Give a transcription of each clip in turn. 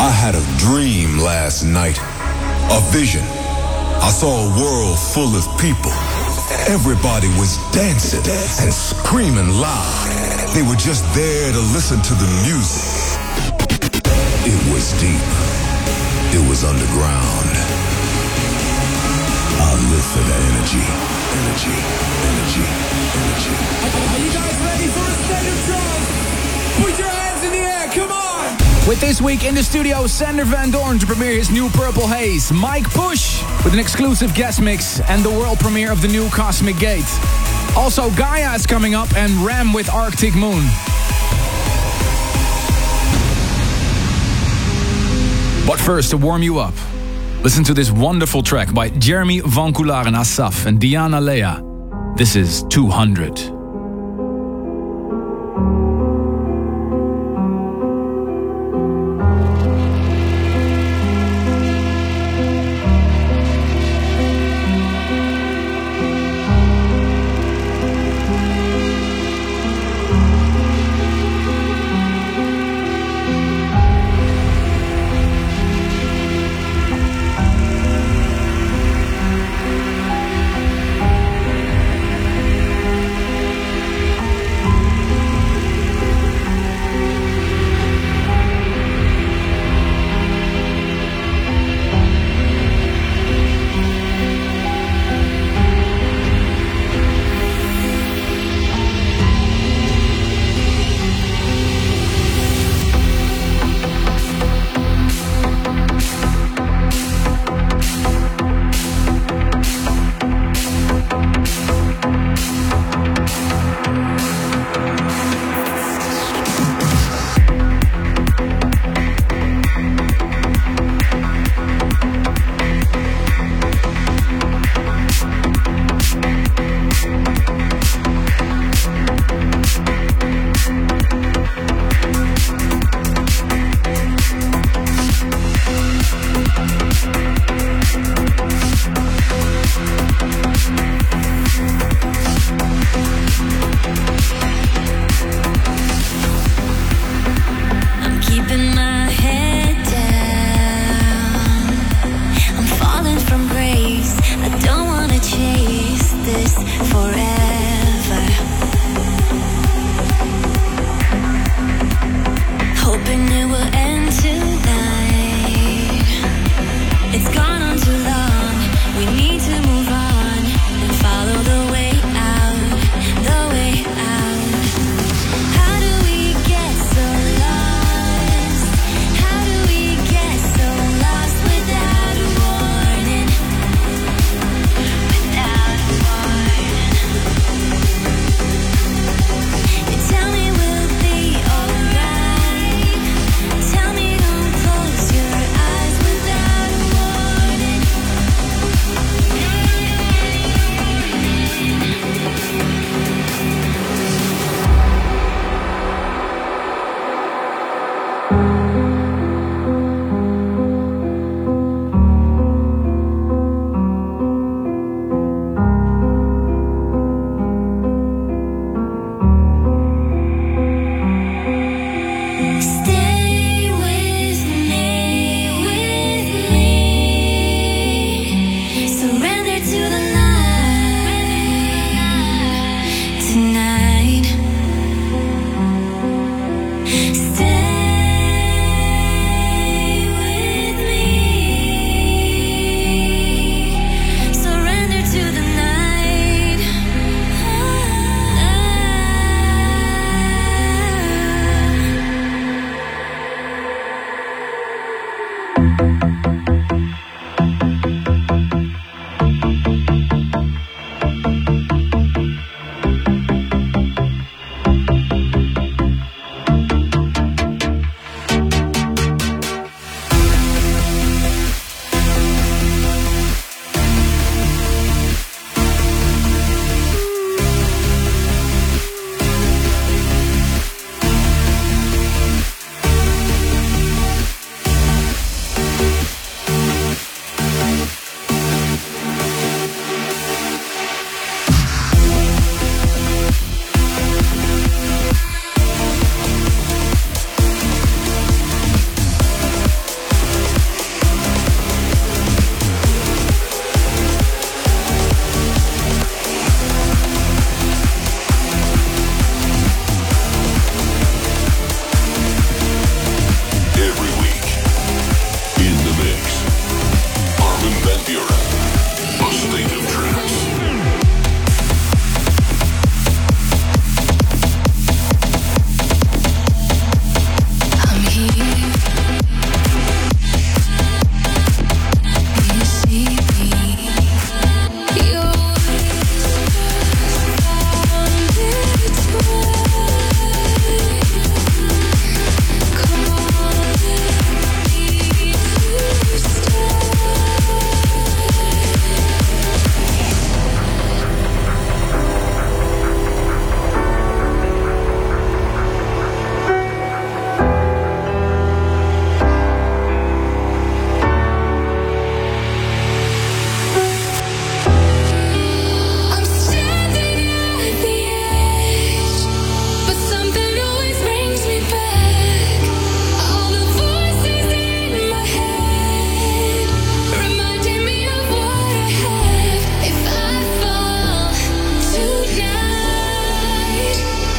I had a dream last night, a vision. I saw a world full of people. Everybody was dancing and screaming loud. They were just there to listen to the music. It was deep. It was underground. I live for that energy. Energy, energy, energy. Are you guys ready for a state of trance? Put your hands in the air, come on! With this week in the studio, Sander Van Doorn to premiere his new Purple Haze, Mike Push with an exclusive guest mix, and the world premiere of the new Cosmic Gate. Also, Gaia is coming up, and Ram with Arctic Moon. But first, to warm you up, listen to this wonderful track by Jeremy Van Coular and Asaf and Diana Lea. This is 200.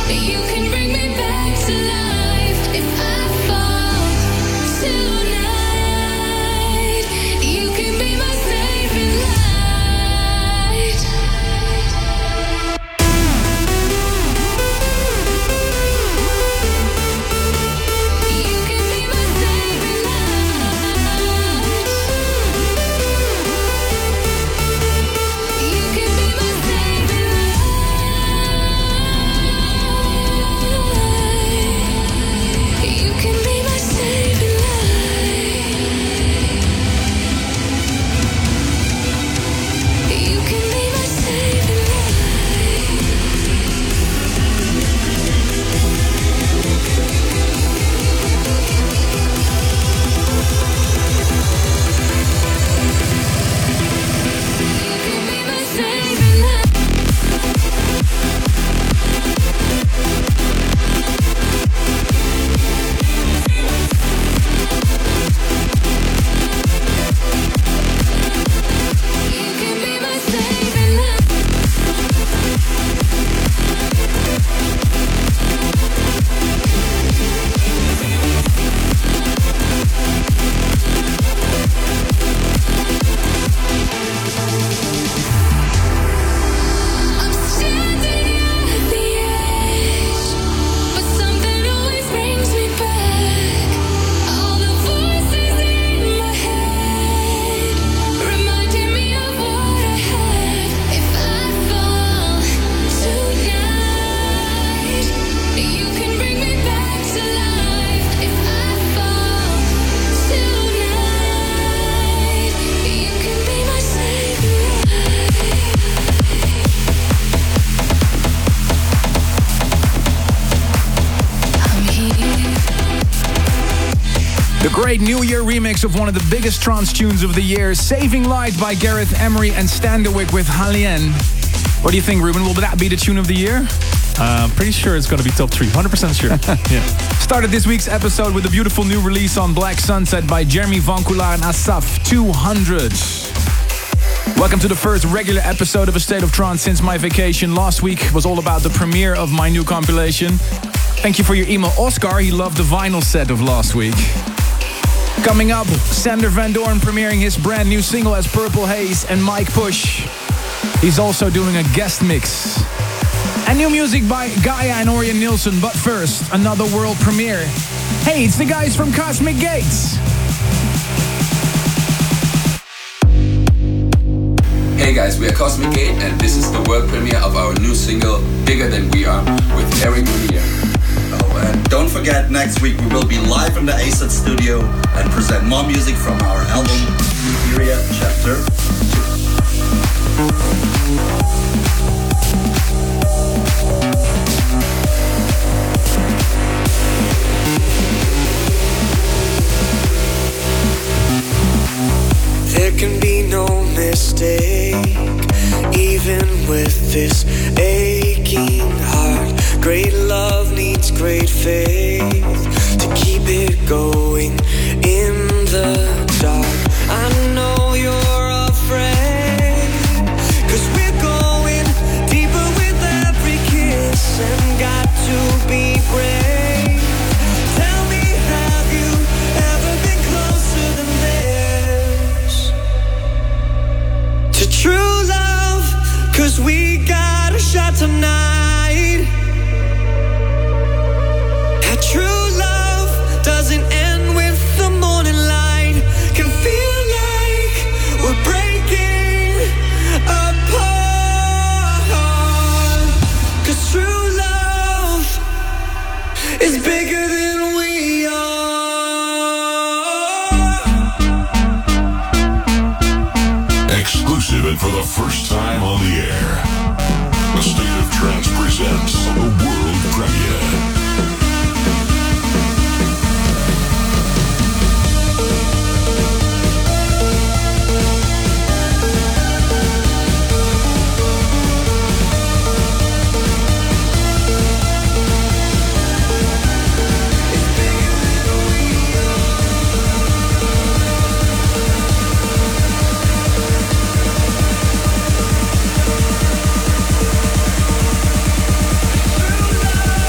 Great New Year remix of one of the biggest trance tunes of the year, Saving Light by Gareth Emery and Standerwick with Halien. What do you think, Ruben? Will that be the tune of the year? Pretty sure it's going to be top 3, 100% sure. Yeah. Started this week's episode with a beautiful new release on Black Sunset by Jeremy Vankula and Asaf, 200. Welcome to the first regular episode of A State of Trance since my vacation. Last week was all about the premiere of my new compilation. Thank you for your email, Oscar. He loved the vinyl set of last week. Coming up, Sander Van Doorn premiering his brand new single as Purple Haze and Mike Push. He's also doing a guest mix. And new music by Gaia and Orion Nilsson. But first, another world premiere. Hey, it's the guys from Cosmic Gates. Hey guys, we are Cosmic Gate and this is the world premiere of our new single, Bigger Than We Are, with Eric Lumiere. Oh, and don't forget, next week we will be live in the ASAT studio and present more music from our album, Euphoria Chapter 2. There can be no mistake, even with this aching heart. Great love needs great faith to keep it going in the dark. I know you're afraid, 'cause we're going deeper with every kiss and got to be brave. Tell me, have you ever been closer than this to true love? 'Cause we got a shot tonight. True love doesn't end with the morning light. Can feel like we're breaking apart. 'Cause true love is bigger than we are. Exclusive and for the first time on the air, A State of Trance presents a world premiere. True love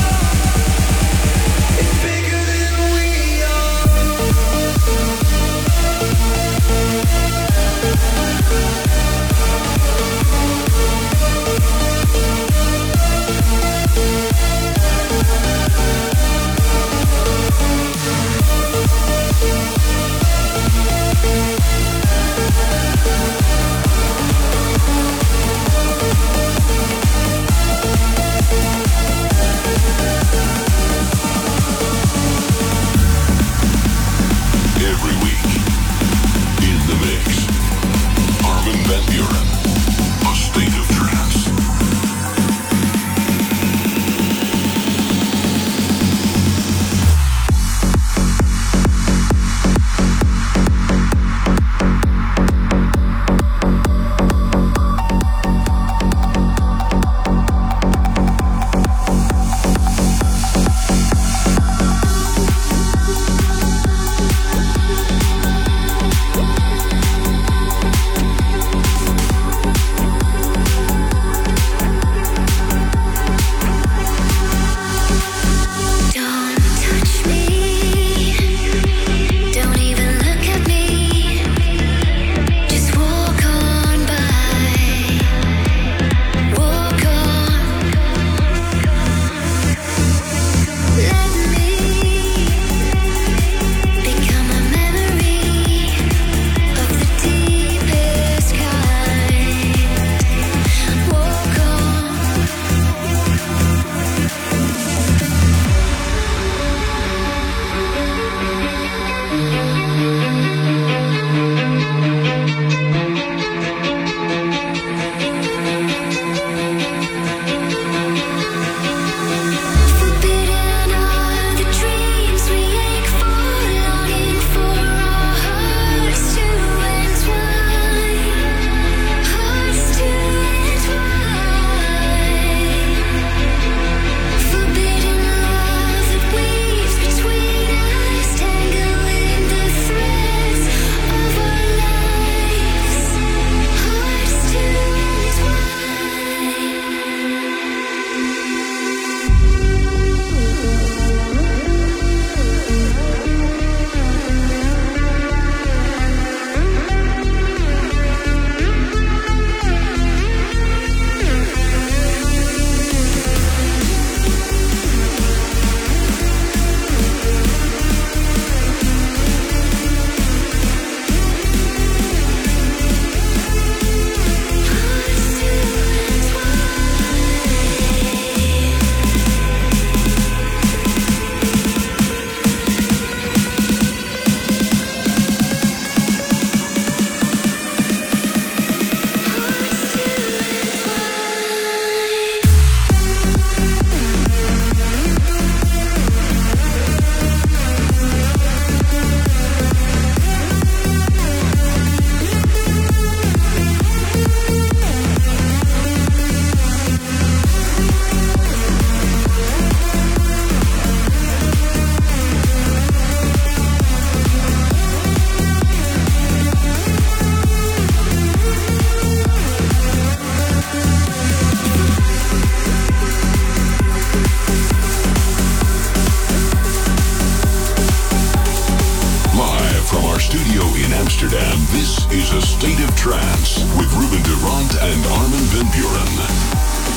Trance with Ruben Durant and Armin van Buuren.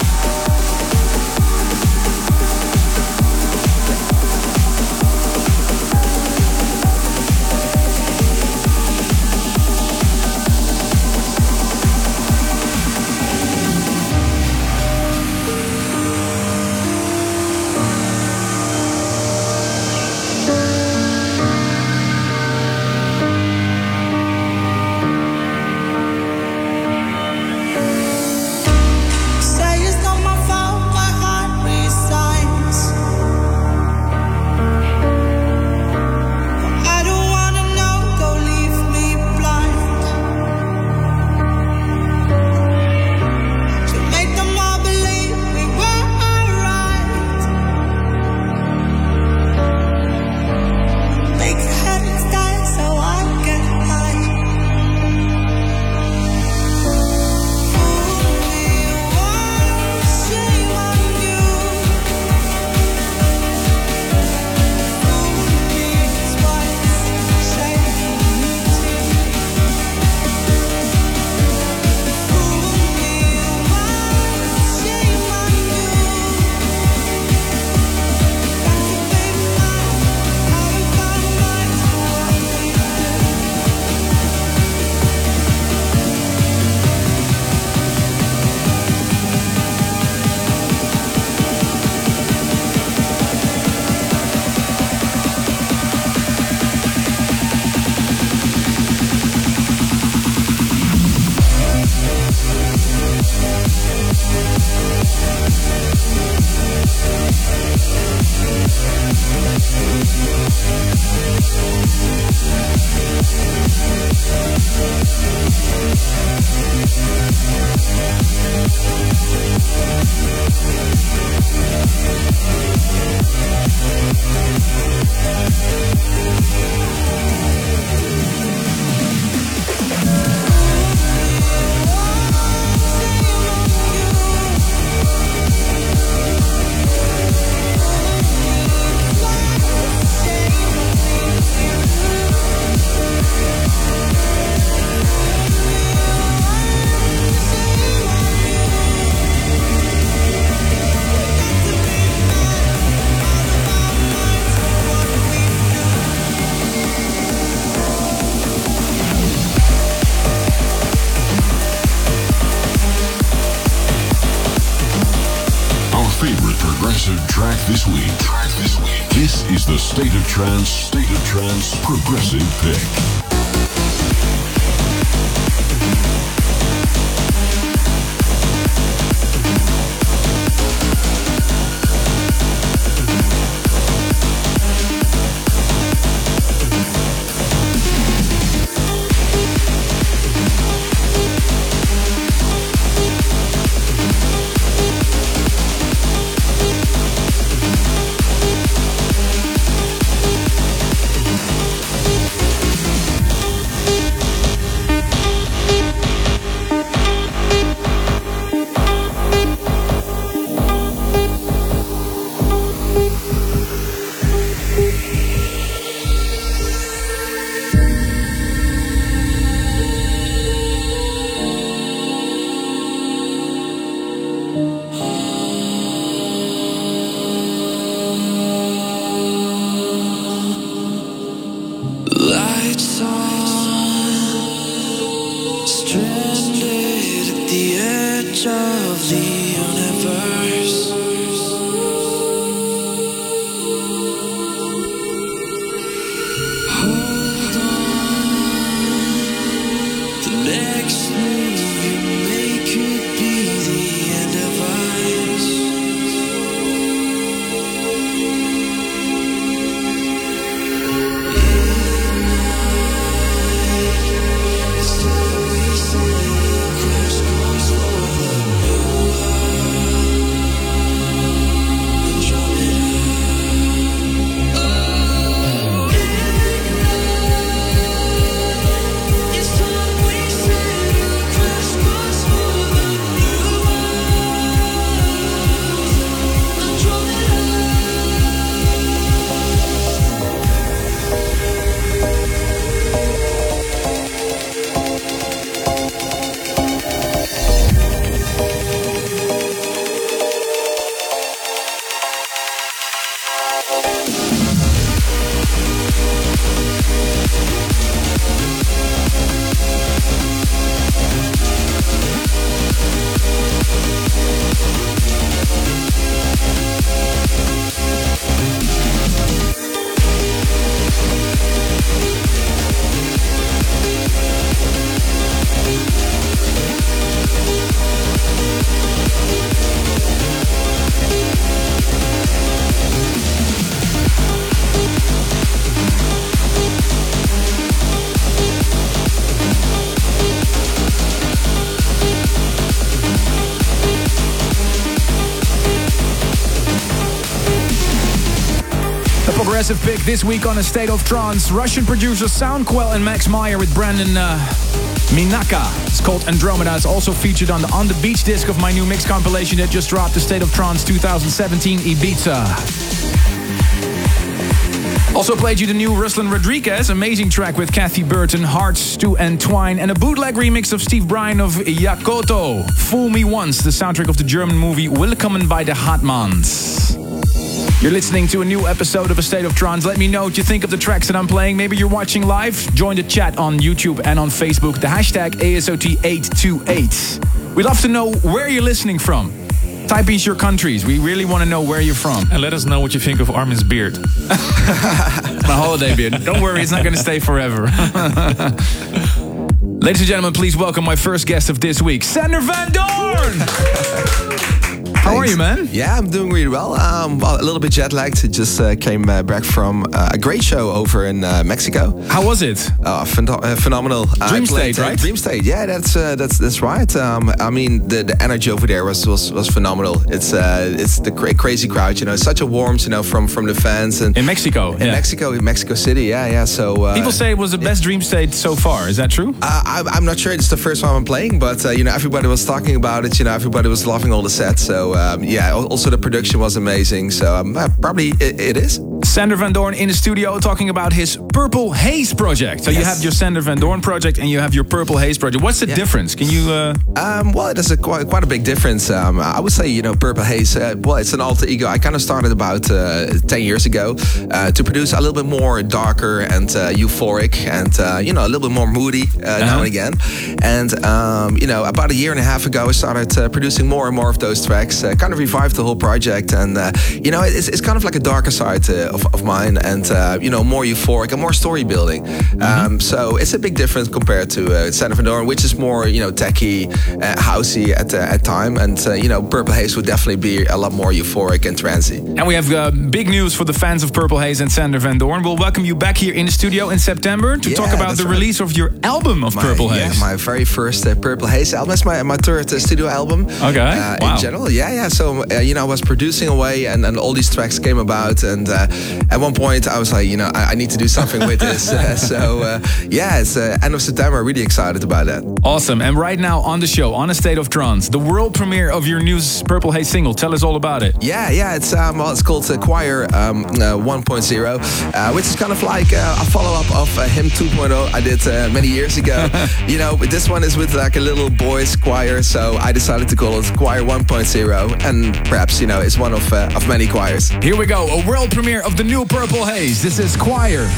Track this week. This is the State of Trance Progressive Pick. Progressive pick this week on A State of Trance. Russian producers Soundquell and Max Meyer with Brandon Minaka. It's called Andromeda. It's also featured on the Beach disc of my new mix compilation that just dropped, A State of Trance 2017 Ibiza. Also played you the new Ruslan Rodriguez, amazing track with Kathy Burton, Hearts to Entwine, and a bootleg remix of Steve Bryan of Yakoto, Fool Me Once, the soundtrack of the German movie Willkommen bei der Hartmanns. You're listening to a new episode of A State of Trance. Let me know what you think of the tracks that I'm playing. Maybe you're watching live. Join the chat on YouTube and on Facebook. The hashtag ASOT828. We'd love to know where you're listening from. Type in your countries. We really want to know where you're from. And let us know what you think of Armin's beard. My holiday beard. Don't worry, it's not going to stay forever. Ladies and gentlemen, please welcome my first guest of this week, Sander Van Doorn! How are you, man? Yeah, I'm doing really well. Well, a little bit jet lagged. Just came back from a great show over in Mexico. How was it? Phenomenal. Dream State, right? Dream State. Yeah, that's right. I mean, the energy over there was phenomenal. It's the crazy crowd. You know, such a warmth. You know, from the fans and in Mexico. In Mexico City. Yeah. So people say it was the best Dream State so far. Is that true? I'm not sure. It's the first one I'm playing, but you know, everybody was talking about it. You know, everybody was loving all the sets. So. Yeah, also the production was amazing, so probably it is. Sander Van Doorn in the studio talking about his Purple Haze project. So you have your Sander Van Doorn project and you have your Purple Haze project. What's the difference? Can you... Well, it is quite a big difference. I would say, you know, Purple Haze, well, it's an alter ego. I kind of started about 10 years ago to produce a little bit more darker and euphoric and, you know, a little bit more moody now and again. And, you know, about a year and a half ago, I started producing more and more of those tracks, kind of revived the whole project. And, you know, it's kind of like a darker side of mine and, you know, more euphoric and more story building. So it's a big difference compared to Sander Van Doorn, which is more, you know, techy, housey at time. And, you know, Purple Haze would definitely be a lot more euphoric and trancey. And we have big news for the fans of Purple Haze and Sander Van Doorn. We'll welcome you back here in the studio in September to talk about the release of your album of Purple Haze. Yeah, my very first Purple Haze album. It's my third studio album. Okay, wow. In general, yeah. So, you know, I was producing away and all these tracks came about. And at one point I was like, you know, I need to do something with this. Yeah, it's end of September. Really excited about that. Awesome. And right now on the show, on A State of Trance, the world premiere of your new Purple Haze single. Tell us all about it. Yeah. It's called Choir 1.0, which is kind of like a follow-up of Hymn 2.0 I did many years ago. You know, this one is with like a little boys choir, so I decided to call it Choir 1.0, and perhaps, you know, it's one of many choirs. Here we go, a world premiere of the new Purple Haze. This is Choir.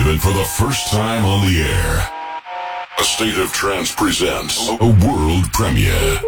entertainment for the first time on the air. A State of Trance presents a world premiere.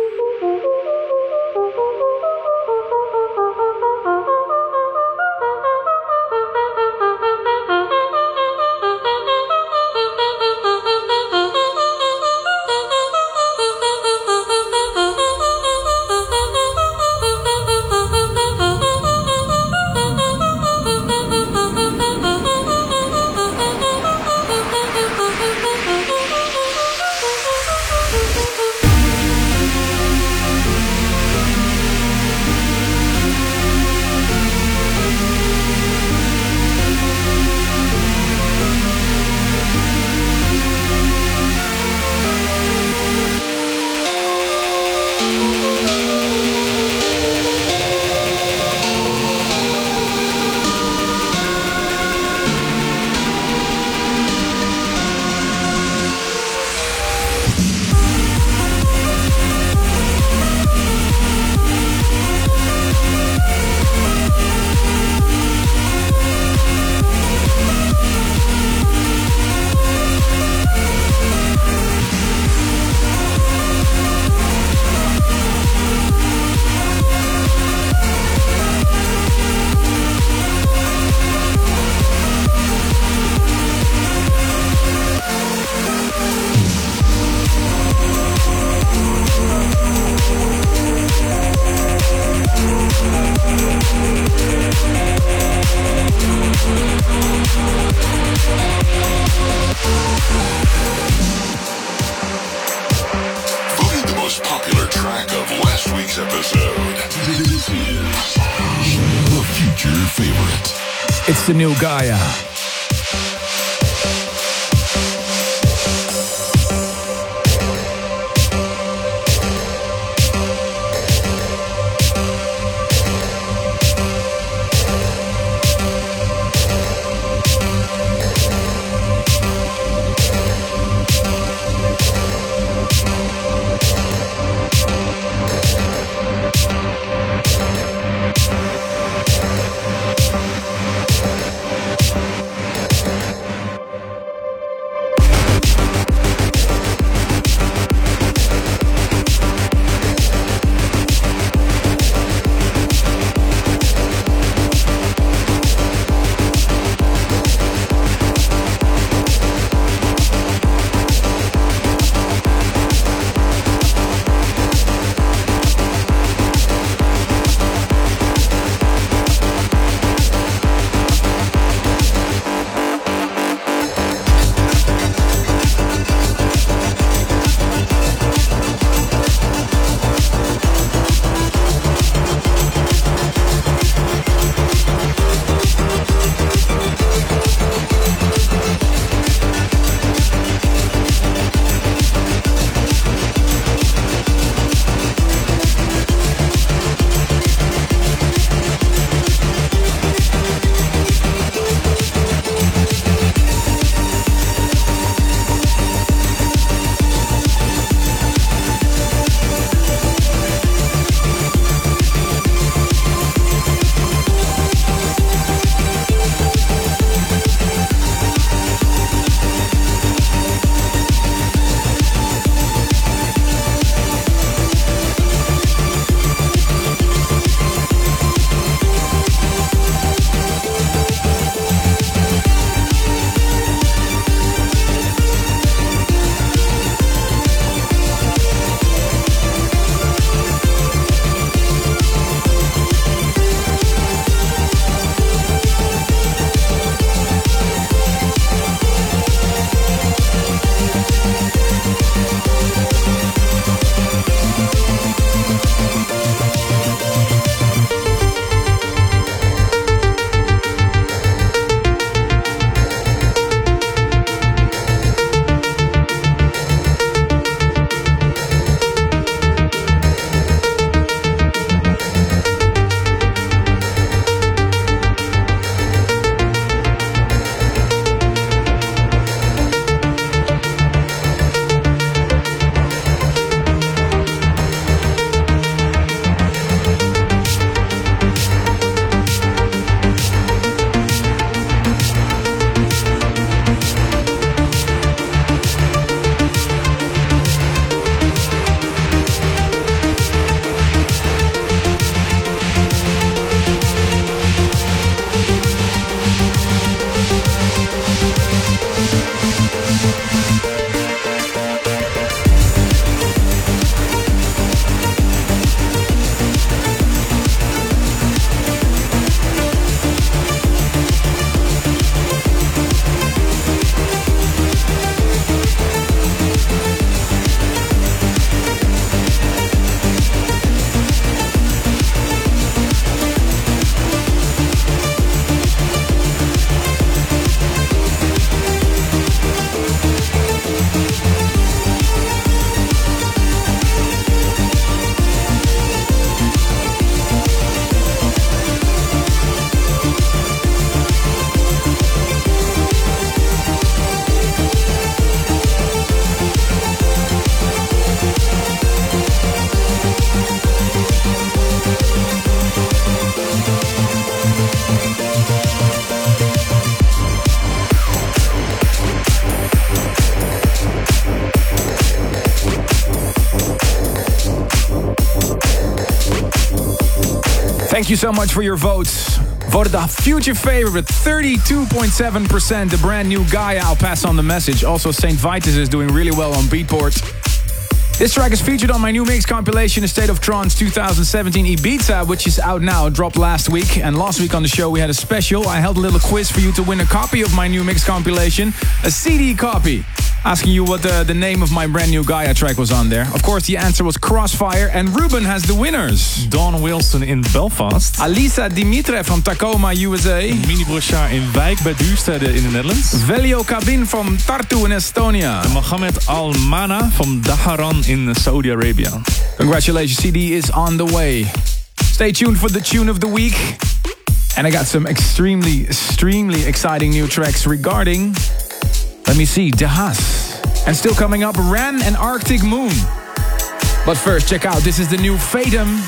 It's the new Gaia. Thank you so much for your votes. Voted the future favorite with 32.7%. The brand new Gaia. I'll pass on the message. Also, St. Vitus is doing really well on Beatport. This track is featured on my new mix compilation, A State of Trance 2017 Ibiza, which is out now. It dropped last week. And last week on the show we had a special. I held a little quiz for you to win a copy of my new mix compilation. A CD copy. Asking you what the name of my brand new Gaia track was on there. Of course, the answer was Crossfire. And Ruben has the winners. Dawn Wilson in Belfast. Alisa Dimitre from Tacoma, USA. Mini Brochard in Wijk bij Duurstede in the Netherlands. Velio Kabin from Tartu in Estonia. En Mohamed Al-Mana from Daharan in Saudi Arabia. Congratulations, CD is on the way. Stay tuned for the tune of the week. And I got some extremely exciting new tracks regarding... Let me see, De Haas. And still coming up, Ran and Arctic Moon. But first, check out, this is the new Fatum.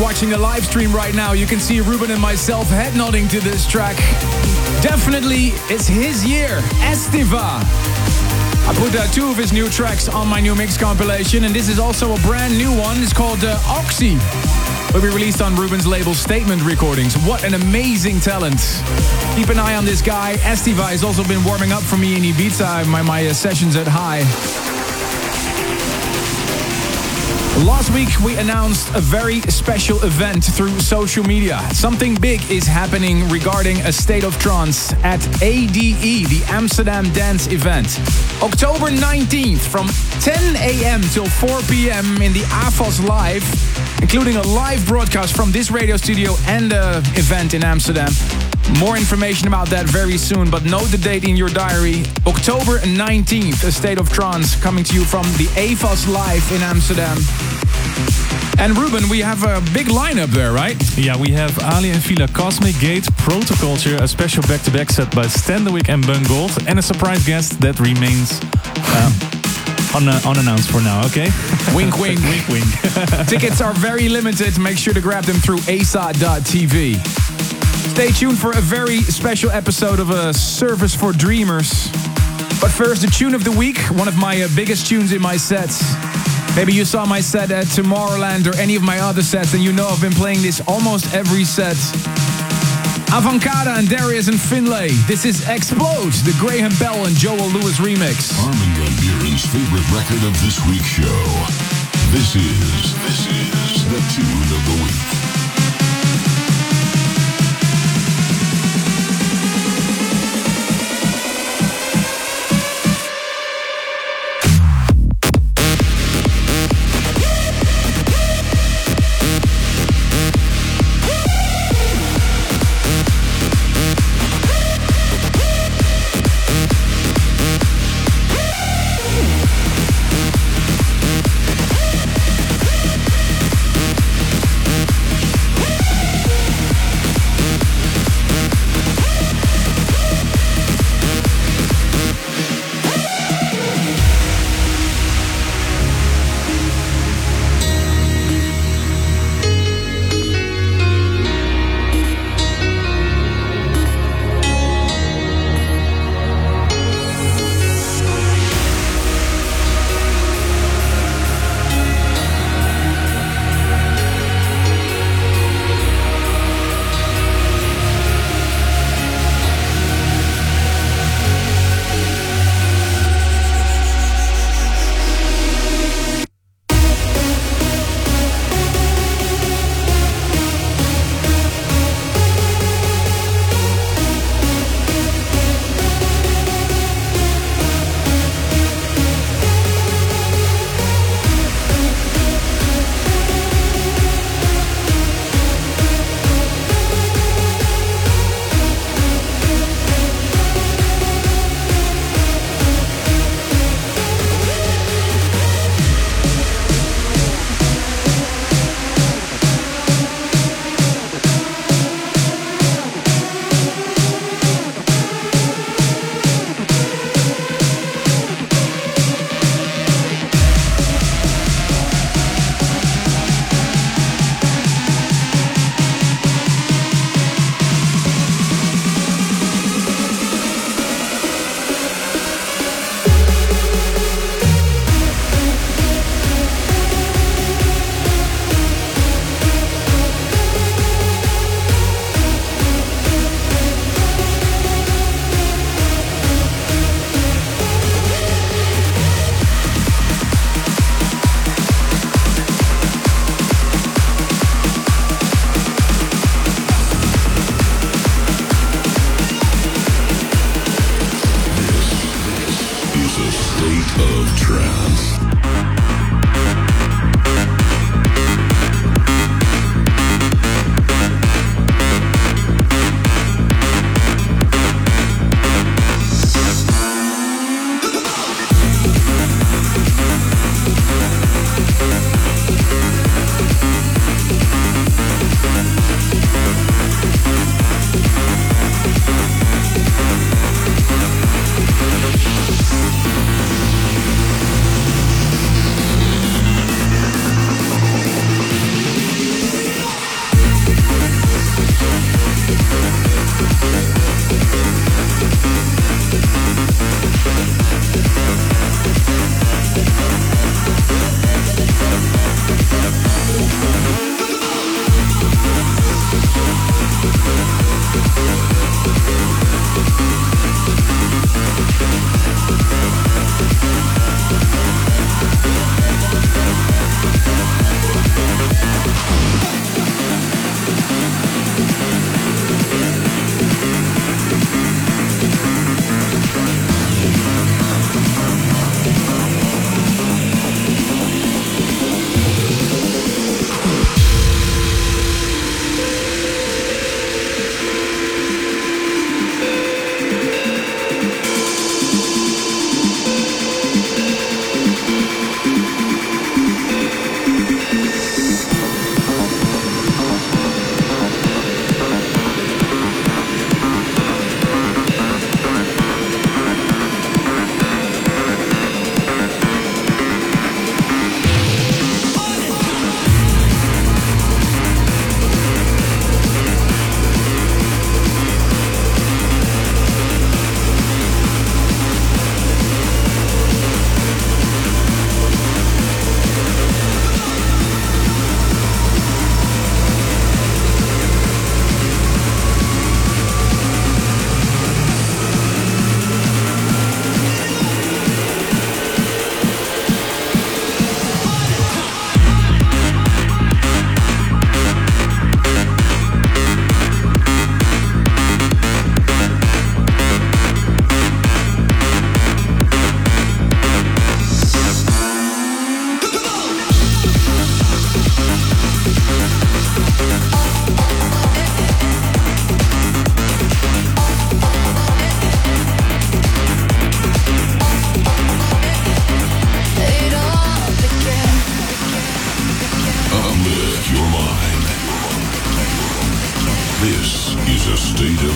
watching the live stream right now, you can see Ruben and myself head nodding to this track. Definitely, it's his year, Estiva. I put 2 of his new tracks on my new mix compilation, and this is also a brand new one. It's called Oxy. Will be released on Ruben's label Statement Recordings. What an amazing talent. Keep an eye on this guy. Estiva has also been warming up for me in Ibiza, my sessions at High. Last week we announced a very special event through social media. Something big is happening regarding A State of Trance at ADE, the Amsterdam Dance Event. October 19th from 10 a.m. till 4 p.m. in the AFAS Live, including a live broadcast from this radio studio and the event in Amsterdam. More information about that very soon, but note the date in your diary. October 19th, A State of Trance, coming to you from the AFAS Live in Amsterdam. And Ruben, we have a big lineup there, right? Yeah, we have Ali and Fila, Cosmic Gate, Protoculture, a special back-to-back set by Standerwick and Bun Gold, and a surprise guest that remains unannounced for now, okay? Wink, wink. Wink, wink. Tickets are very limited. Make sure to grab them through ASA.tv. Stay tuned for a very special episode of A Service for Dreamers. But first, the tune of the week, one of my biggest tunes in my sets. Maybe you saw my set at Tomorrowland or any of my other sets, and you know I've been playing this almost every set. Avancada and Darius and Finlay. This is Explode, the Graham Bell and Joel Lewis remix. Armin van Buuren's favorite record of this week's show. This is the tune of the week.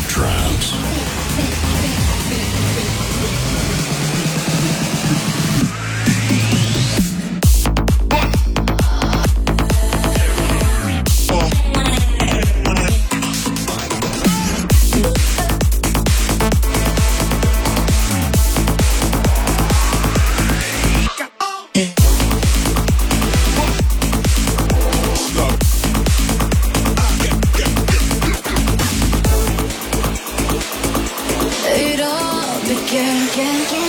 of Trance. It all began.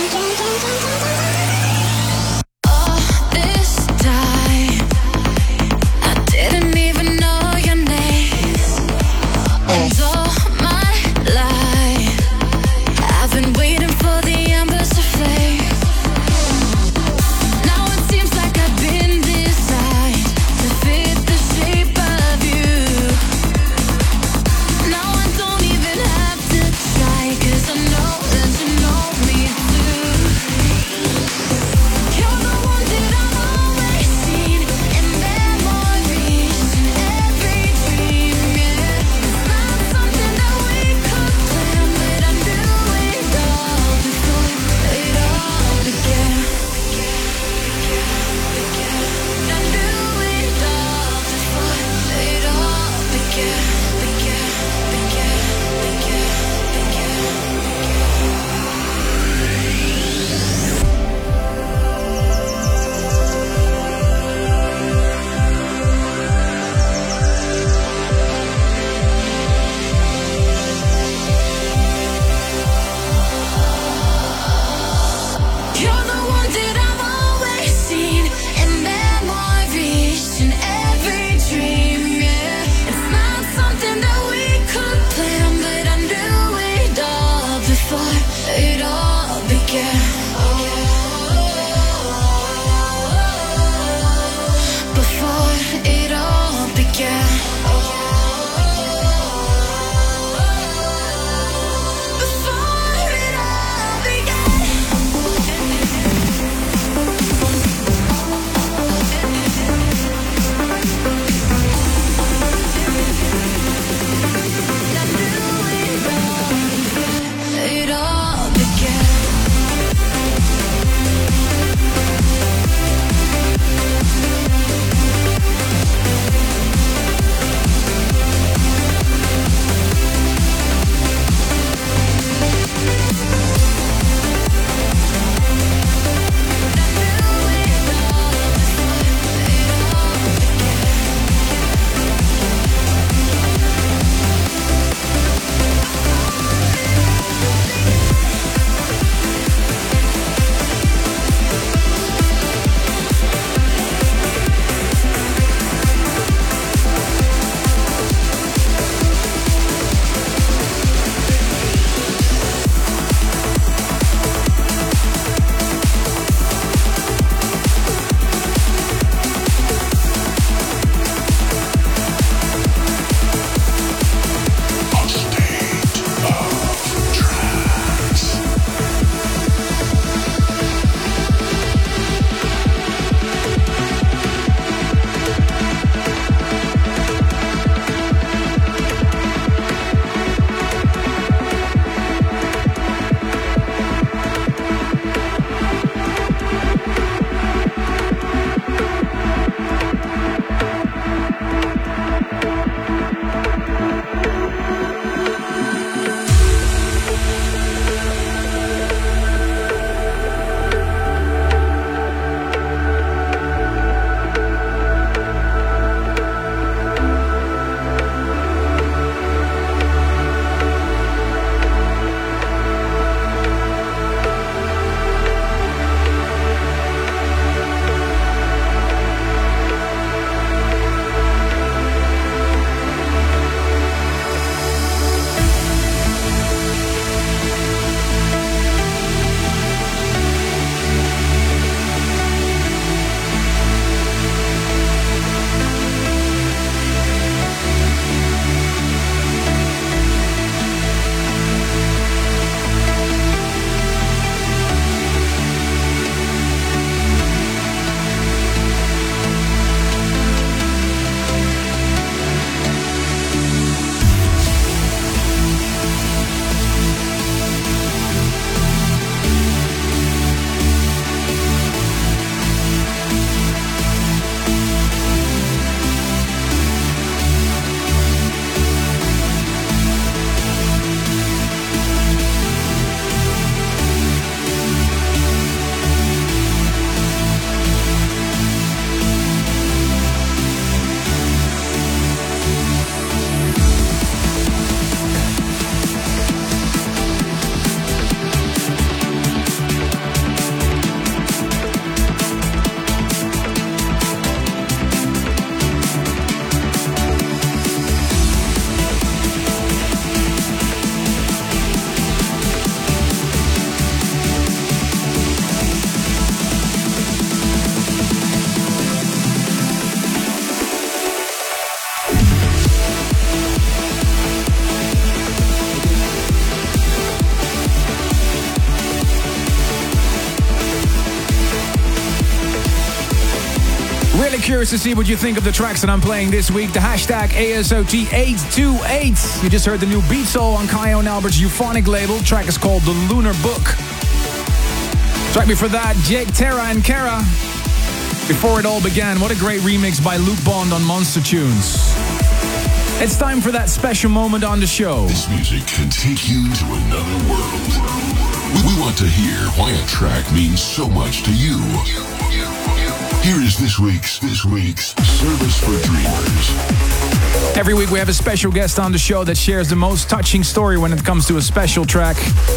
very curious to see what you think of the tracks that I'm playing this week. The hashtag ASOT828. You just heard the new Beat Soul on Kyone Albert's Euphonic label. The track is called The Lunar Book. Track before that, Jake Terra and Kara. Before It All Began. What a great remix by Luke Bond on Monster Tunes. It's time for that special moment on the show. This music can take you to another world. We want to hear why a track means so much to you. Here is this week's Service for Dreamers. Every week we have a special guest on the show that shares the most touching story when it comes to a special track.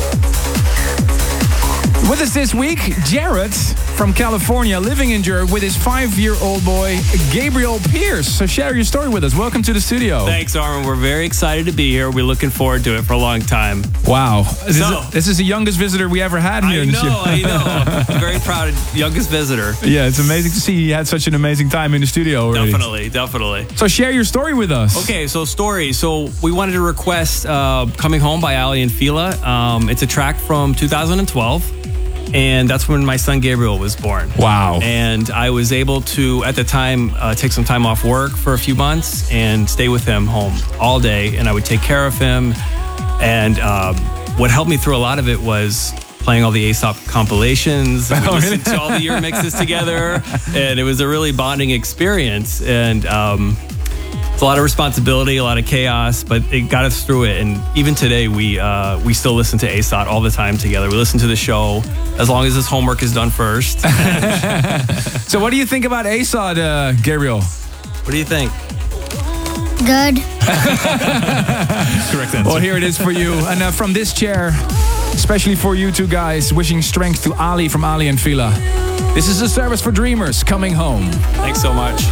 With us this week, Jared from California, living in Europe with his 5-year-old boy, Gabriel Pierce. So share your story with us. Welcome to the studio. Thanks, Armin. We're very excited to be here. We're looking forward to it for a long time. Wow. This is the youngest visitor we ever had here in the studio. I know. I'm very proud of youngest visitor. Yeah, it's amazing to see you had such an amazing time in the studio already. Definitely. So share your story with us. Okay, so story. So we wanted to request Coming Home by Ali and Fila. It's a track from 2012. And that's when my son Gabriel was born. Wow. And I was able to, at the time, take some time off work for a few months and stay with him home all day. And I would take care of him. And what helped me through a lot of it was playing all the Aesop compilations. We listened to all the year mixes together. And it was a really bonding experience. And it's a lot of responsibility, a lot of chaos, but it got us through it. And even today, we still listen to ASOT all the time together. We listen to the show as long as his homework is done first. So what do you think about ASOT, Gabriel? What do you think? Good. Correct answer. Well, here it is for you. And from this chair, especially for you two guys, wishing strength to Ali from Ali and Fila. This is a Service for Dreamers, Coming Home. Thanks so much.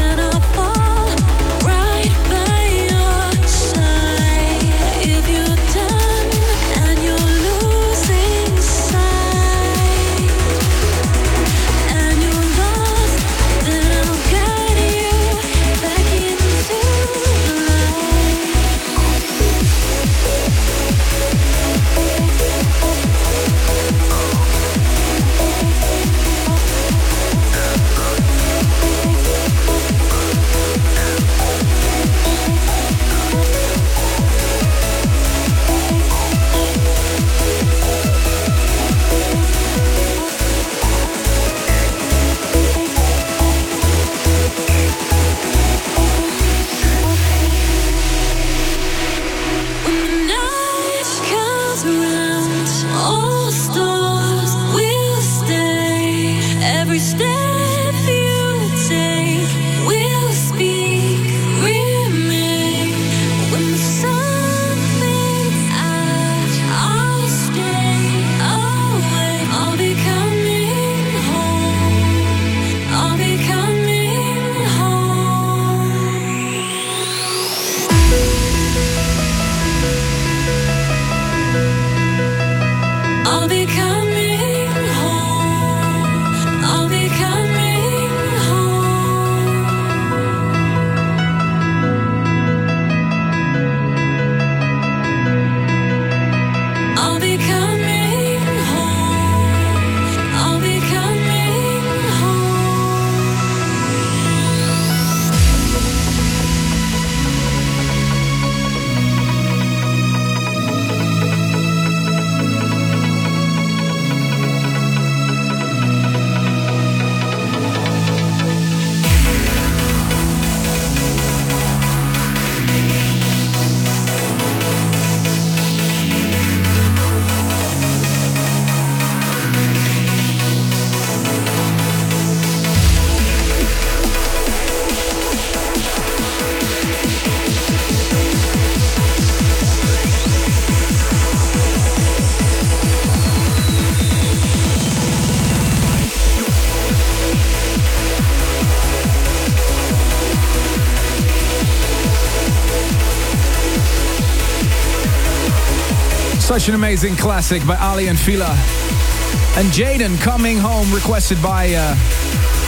Such an amazing classic by Ali and Fila. And Jaden, Coming Home, requested by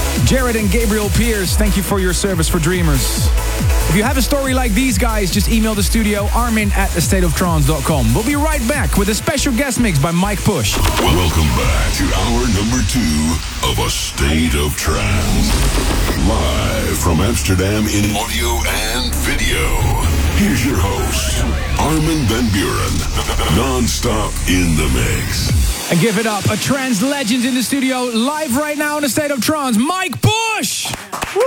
Jared and Gabriel Pierce, thank you for your service for Dreamers. If you have a story like these guys, just email the studio, armin@astateoftrance.com. We'll be right back with a special guest mix by Mike Push. Welcome back to hour number 2 of A State of Trance. Live from Amsterdam in audio and video. Here's your host, Armin van Buuren. Non-stop in the mix. And give it up, a trance legend in the studio, live right now in A State of Trance, Mike Push! Woo!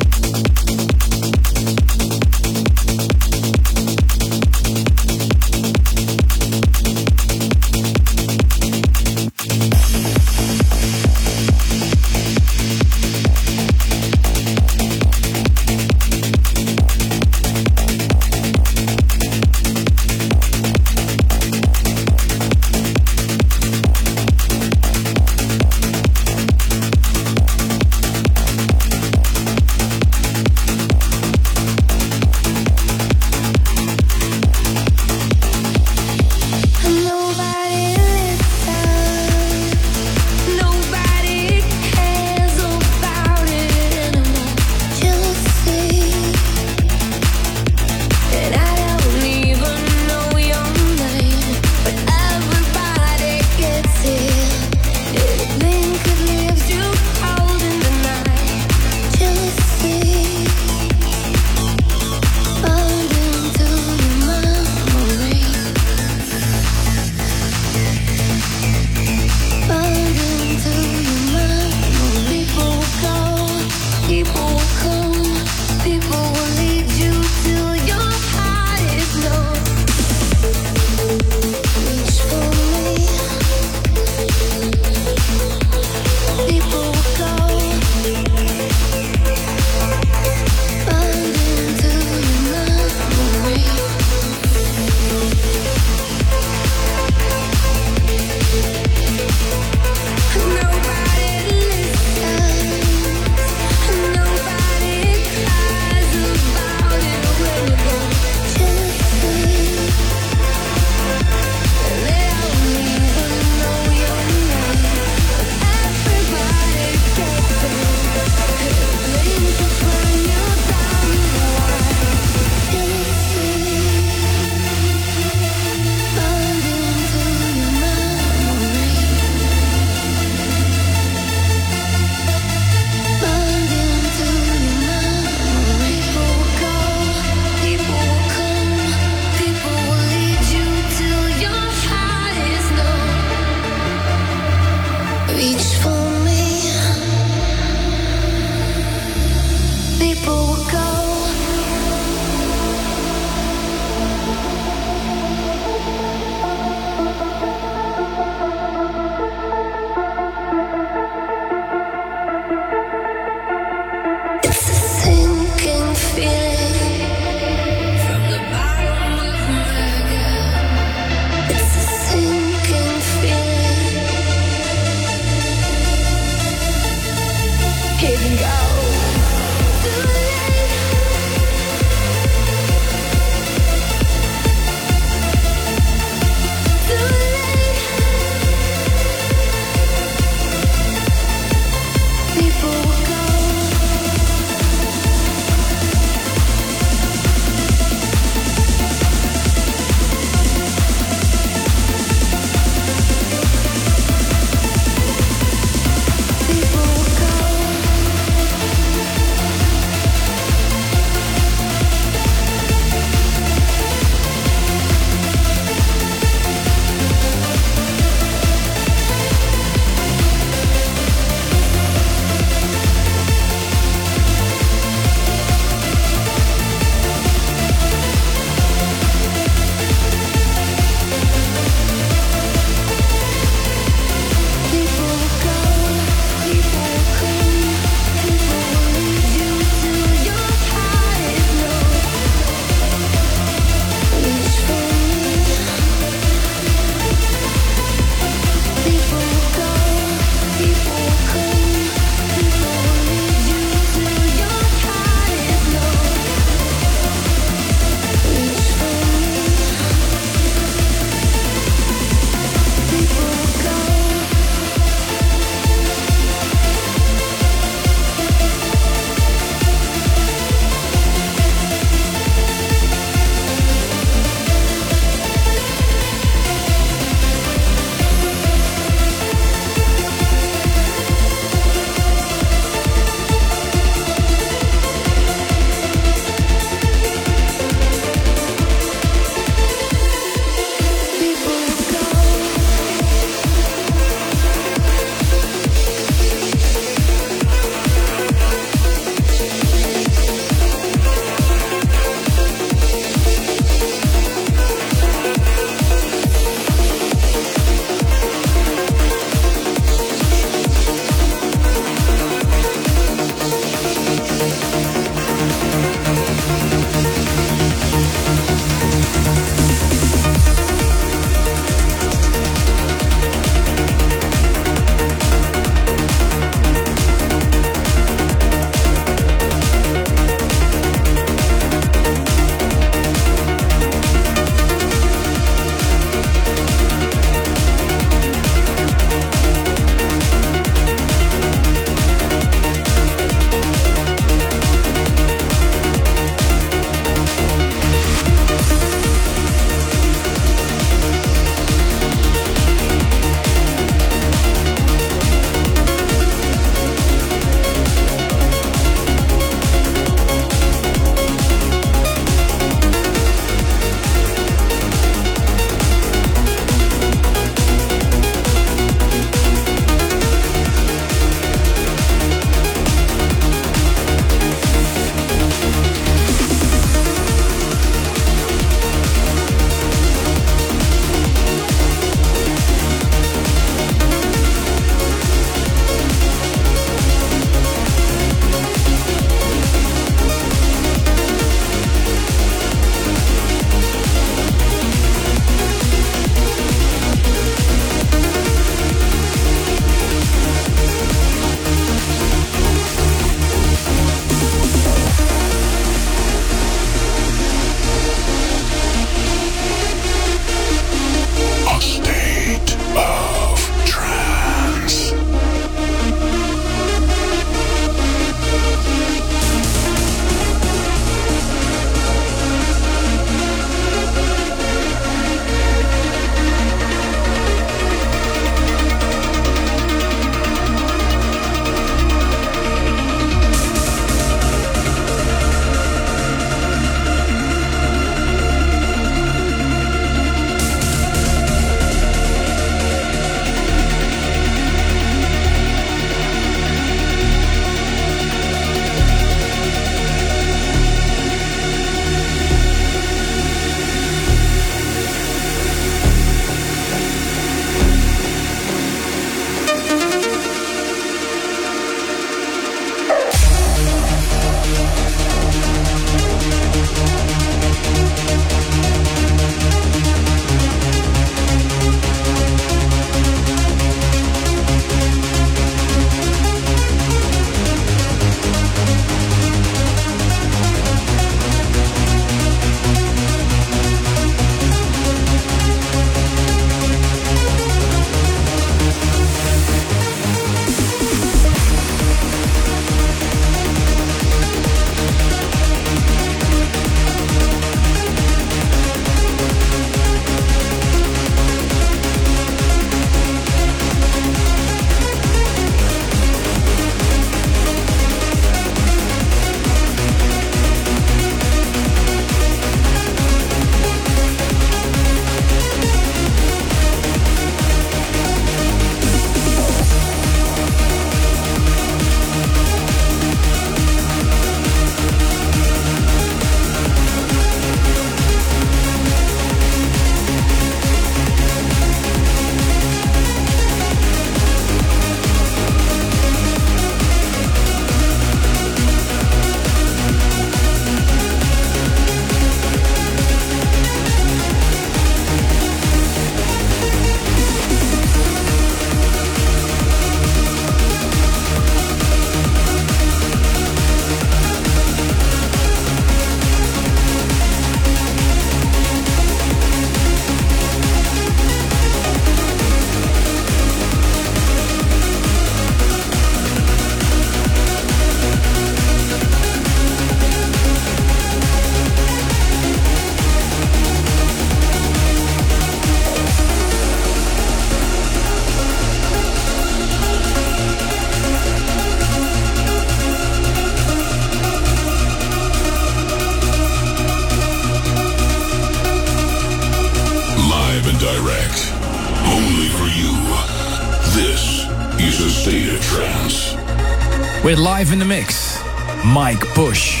direct. Only for you. This is a state of trance. With live in the mix, Mike Push.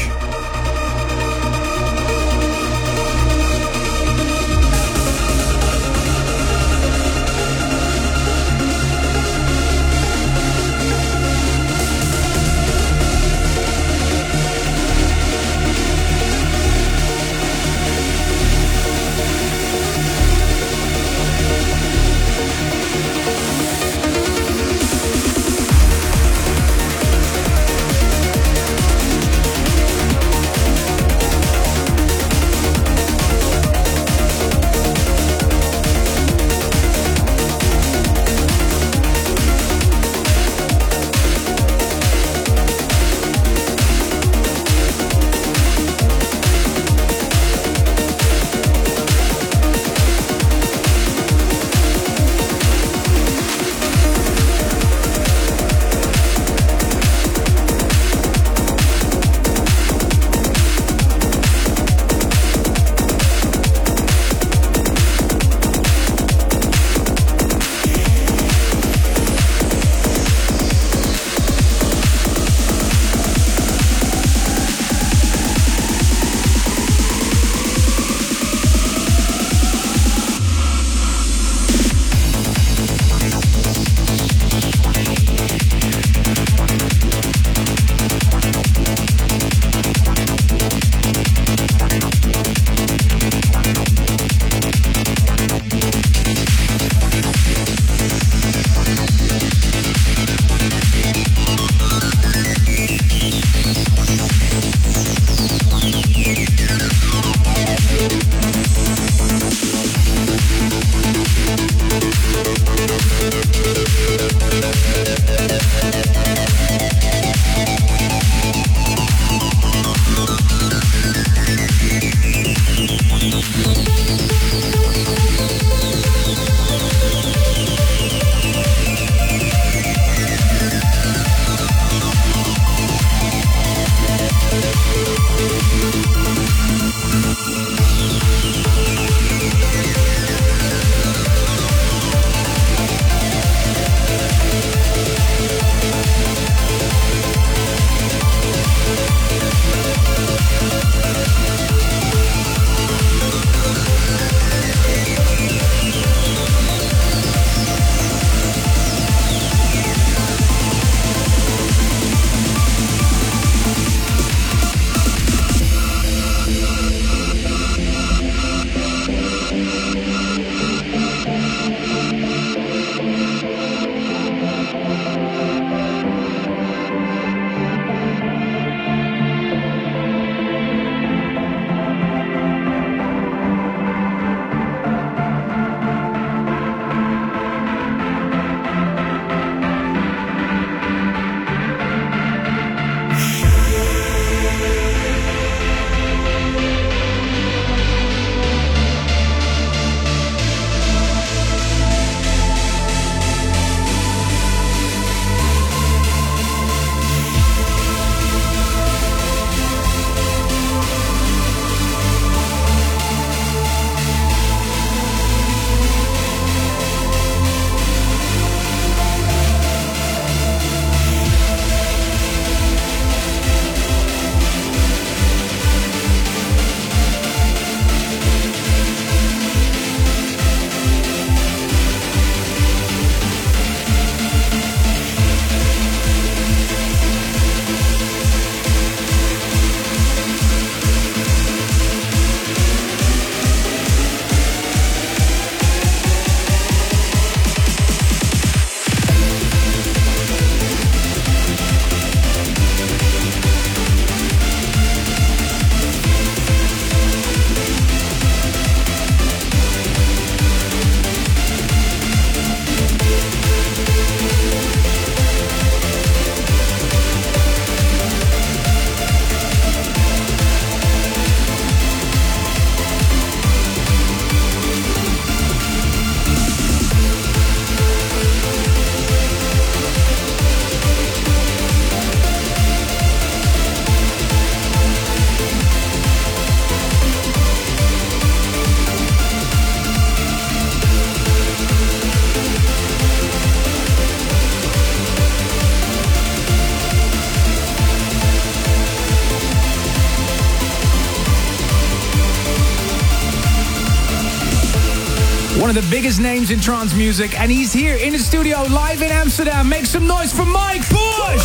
one of the biggest names in trance music, and he's here in the studio live in Amsterdam. Make some noise for Mike Push!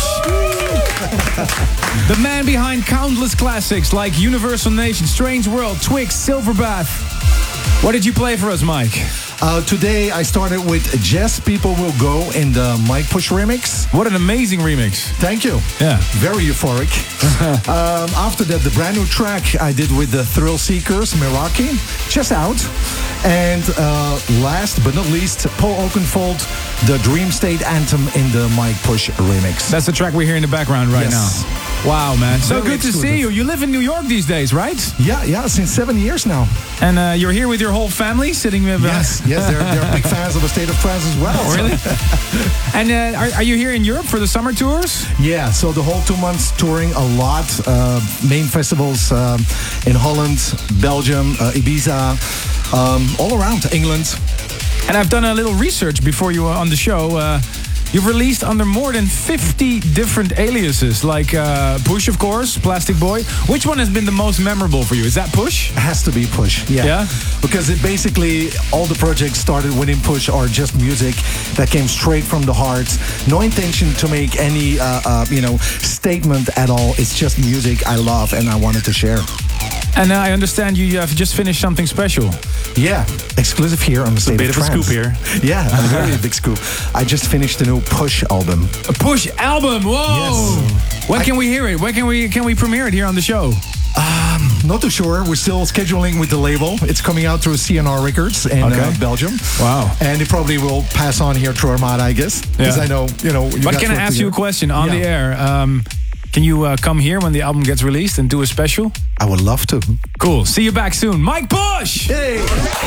The man behind countless classics like Universal Nation, Strange World, Twix, Silverbath. What did you play for us, Mike? Today I started with Jazz People Will Go in the Mike Push remix. What an amazing remix. Thank you. Yeah. Very euphoric. After that, the brand new track I did with the Thrill Seekers, Meraki, just out. And last but not least, Paul Oakenfold, the Dream State Anthem in the Mike Push remix. That's the track we hear in the background right now. Wow, man. So Very good to see you. You live in New York these days, right? Yeah, since 7 years now. And you're here with your whole family, sitting with... Yes, they're big fans of the State of Trance as well. Oh, really? And are you here in Europe for the summer tours? Yeah, so the whole 2 months touring a lot. Main festivals in Holland, Belgium, Ibiza, all around England. And I've done a little research before you were on the show. You've released under more than 50 different aliases, like Push, of course, Plastic Boy. Which one has been the most memorable for you? Is that Push? It has to be Push, yeah. Because it basically, all the projects started within Push are just music that came straight from the heart. No intention to make any, statement at all. It's just music I love and I wanted to share. And I understand you have just finished something special. Yeah, exclusive here on the State of Trance. A bit of a scoop here. Yeah, a very big scoop. I just finished the new Push album. A Push album, whoa! Yes. When can we hear it? When can we premiere it here on the show? Not too sure. We're still scheduling with the label. It's coming out through CNR Records in Belgium. Wow. And it probably will pass on here through Armada, I guess. Because I know, But can I ask you a question on the air? Can you come here when the album gets released and do a special? I would love to. Cool. See you back soon. Mike Push! Hey!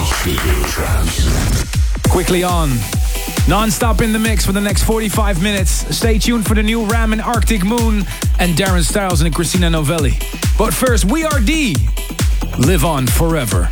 Quickly on. Non-stop in the mix for the next 45 minutes. Stay tuned for the new Ram and Arctic Moon and Darren Styles and Christina Novelli. But first, We Are D. Live on forever.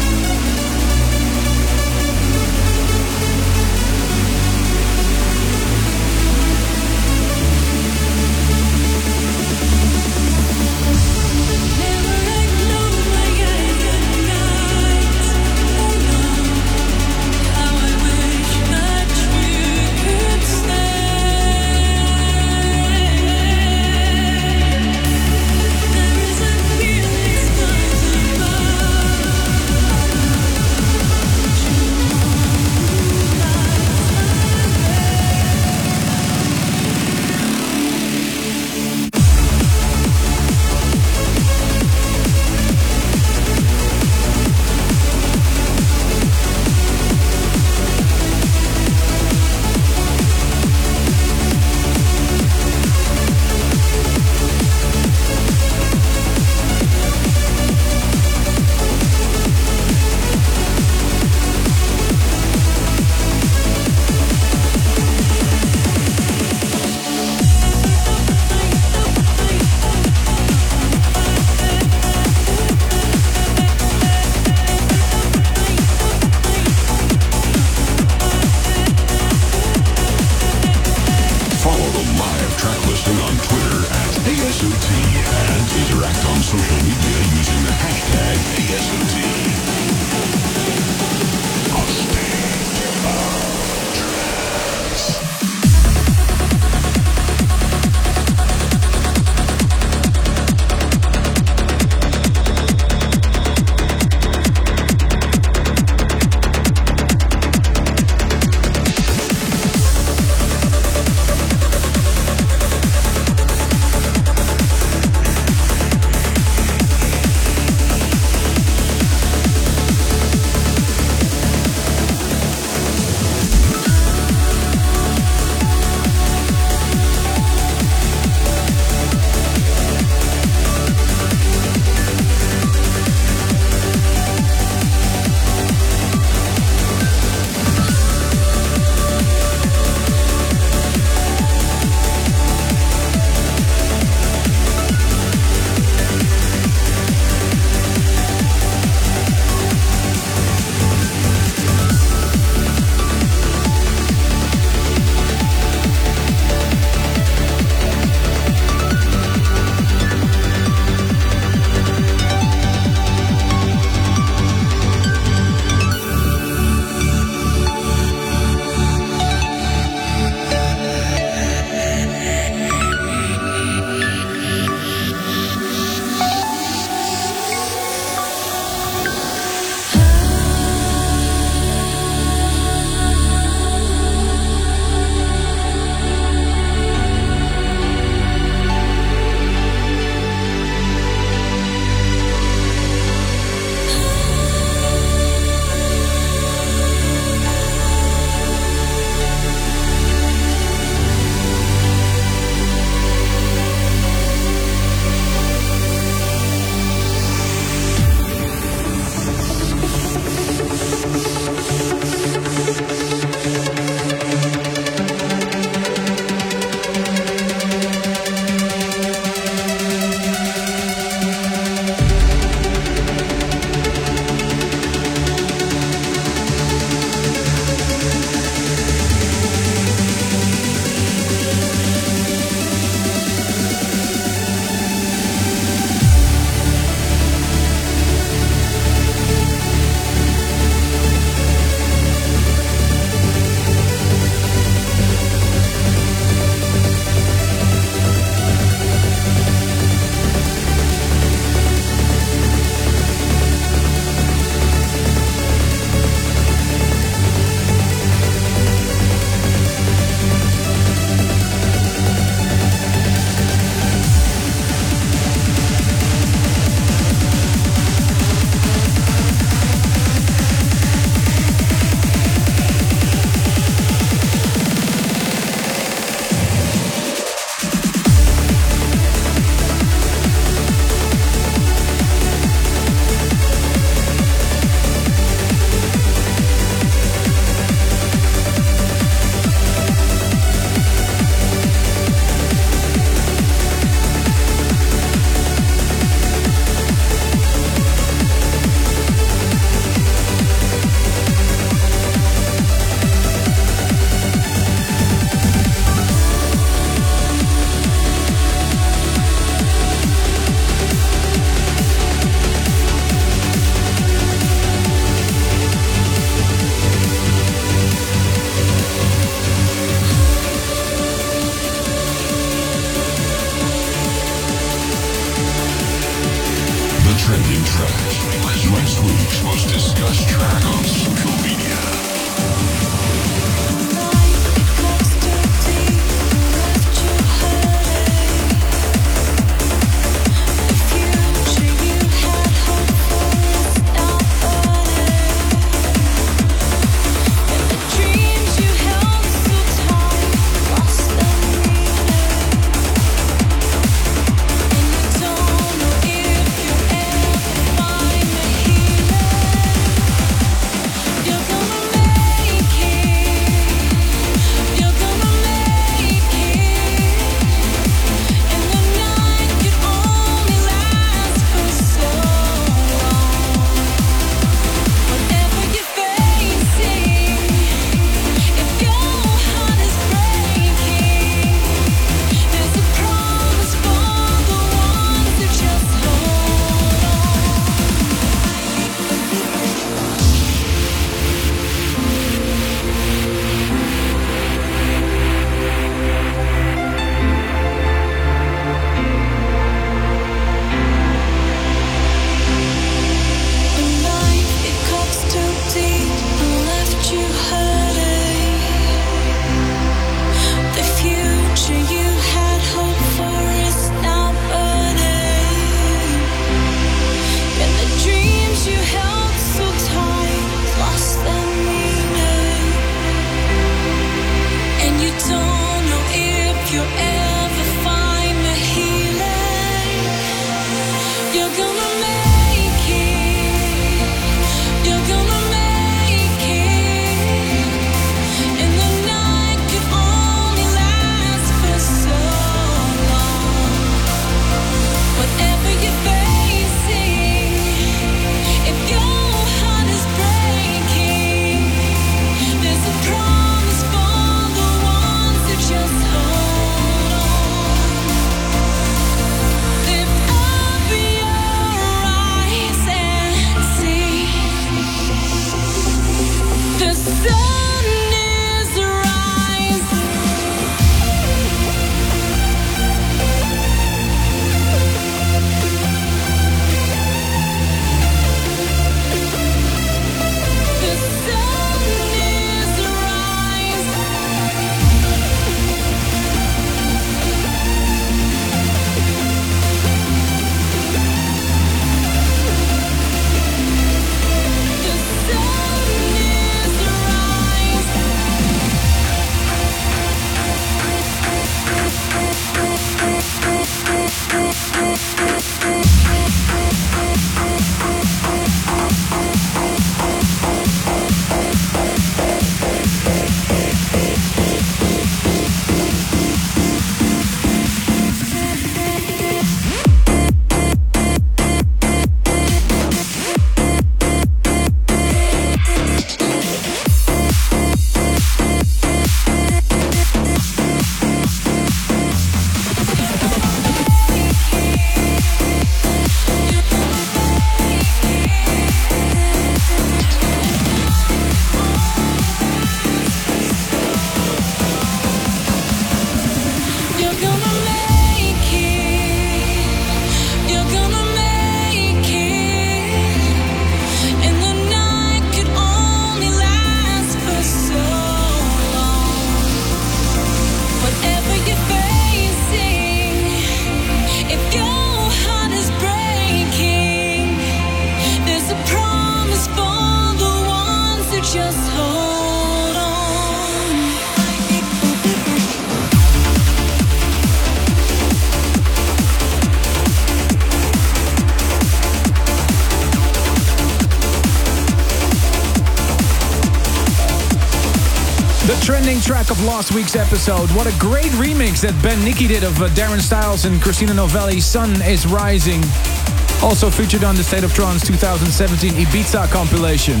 Trending track of last week's episode. What a great remix that Ben Nicky did of Darren Styles and Christina Novelli, Sun is Rising. Also featured on the State of Trance 2017 Ibiza compilation.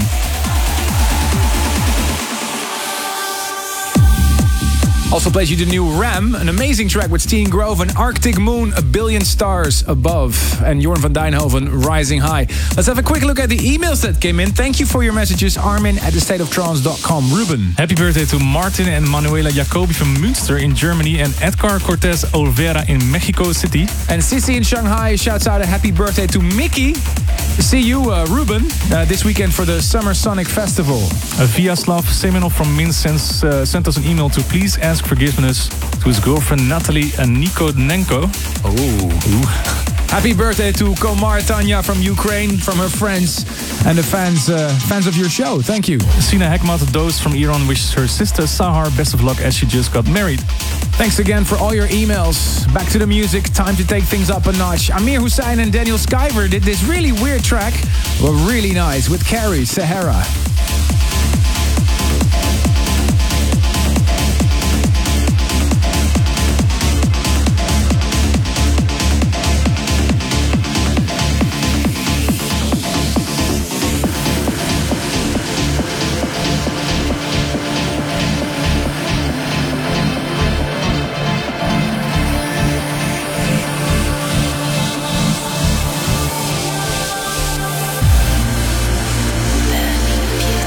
Also plays you the new Ram, an amazing track with Steen Grove and Arctic Moon, A Billion Stars Above, and Jorn van Dijnhoven, Rising High. Let's have a quick look at the emails that came in. Thank you for your messages. Armin@thestateoftrance.com. Ruben. Happy birthday to Martin and Manuela Jacobi from Münster in Germany and Edgar Cortez Olvera in Mexico City. And Sissy in Shanghai shouts out a happy birthday to Mickey. See you, Ruben, this weekend for the Summer Sonic Festival. Vyacheslav Semenov from Minsk sent us an email to please ask forgiveness to his girlfriend Natalie Nikonenko. Oh. Happy birthday to Komar Tanya from Ukraine, from her friends and the fans of your show. Thank you. Sina Hekmat Doos from Iran wishes her sister Sahar best of luck as she just got married. Thanks again for all your emails. Back to the music. Time to take things up a notch. Amir Hussain and Daniel Skyver did this really weird track, but really nice, with Carrie, Sahara. Piel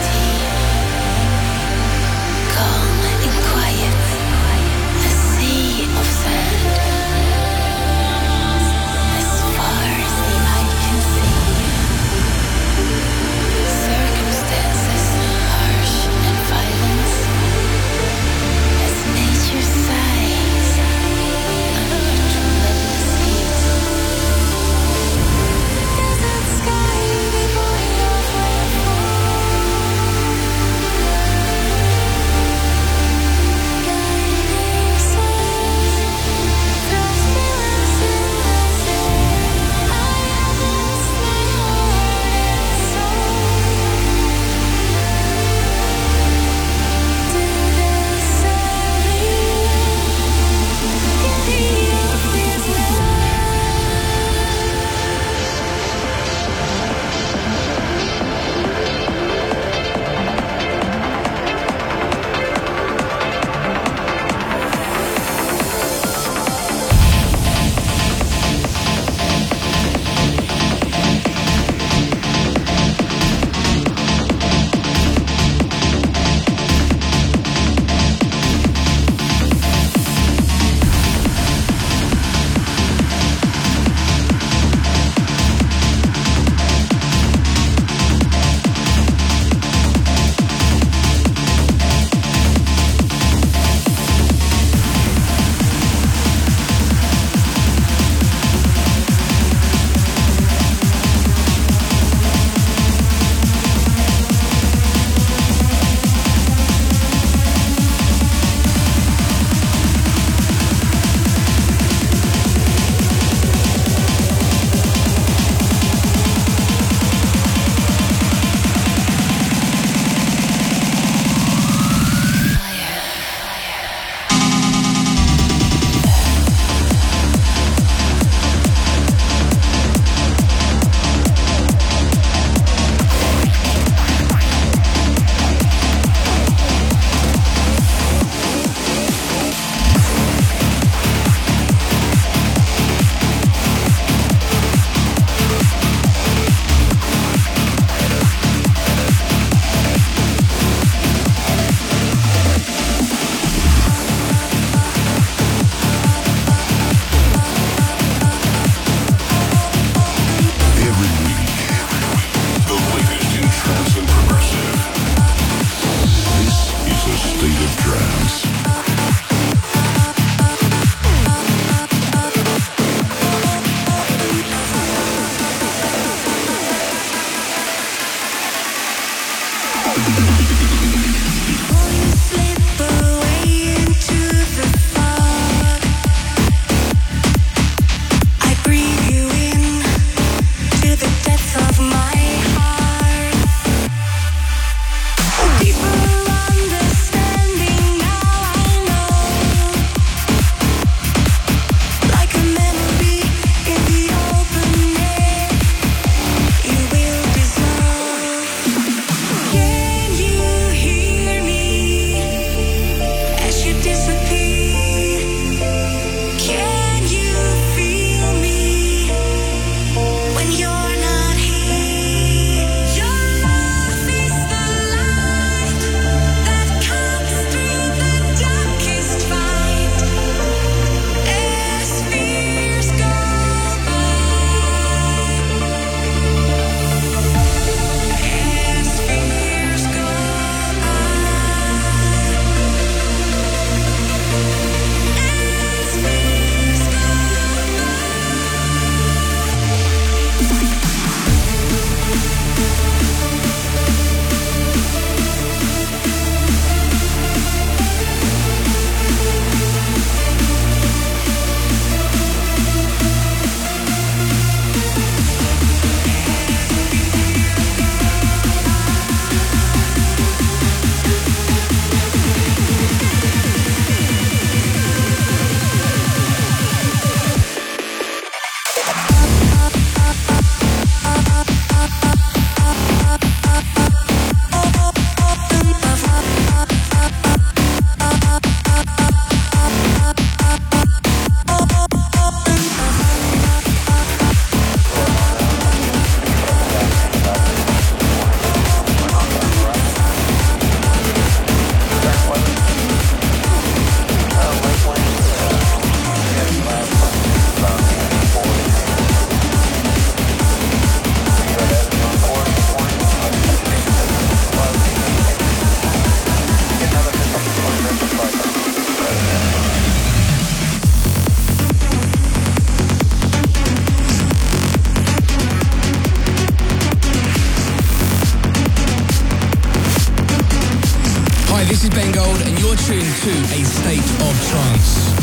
tuned to A State of Trance.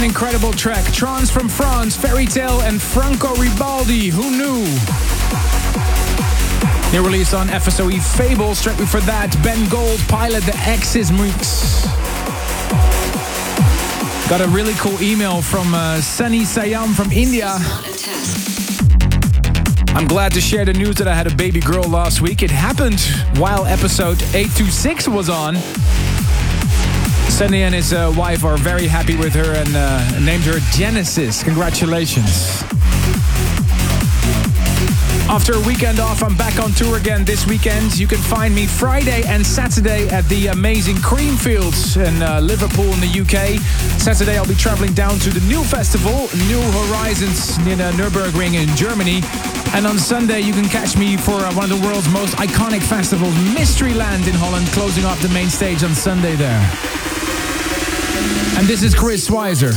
incredible track. Trance from France, Fairy Tale and Franco Ribaldi. Who knew? New release on FSOE Fable. Straight before that, Ben Gold, Pilot, the Axis mix. Got a really cool email from Sunny Sayam from India. I'm glad to share the news that I had a baby girl last week. It happened while episode 826 was on. Sunny and his wife are very happy with her and named her Genesis. Congratulations. After a weekend off, I'm back on tour again this weekend. You can find me Friday and Saturday at the amazing Creamfields in Liverpool in the UK. Saturday, I'll be traveling down to the New Festival, New Horizons near the Nürburgring in Germany. And on Sunday, you can catch me for one of the world's most iconic festivals, Mysteryland in Holland, closing off the main stage on Sunday there. And this is Chris Weiser.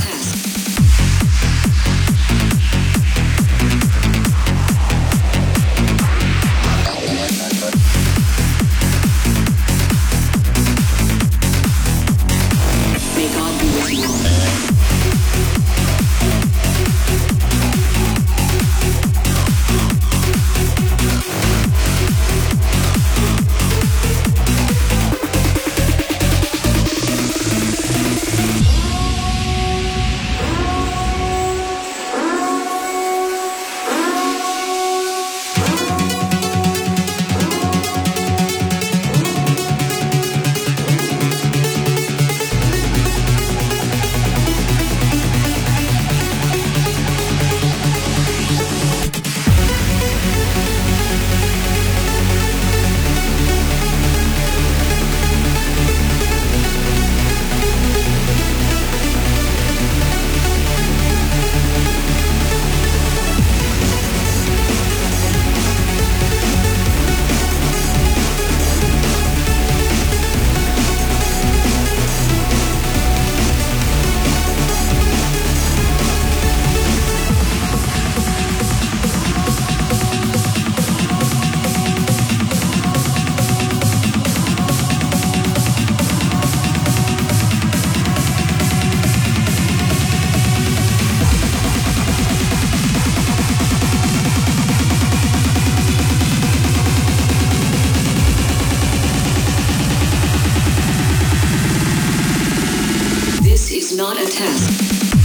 Not a test.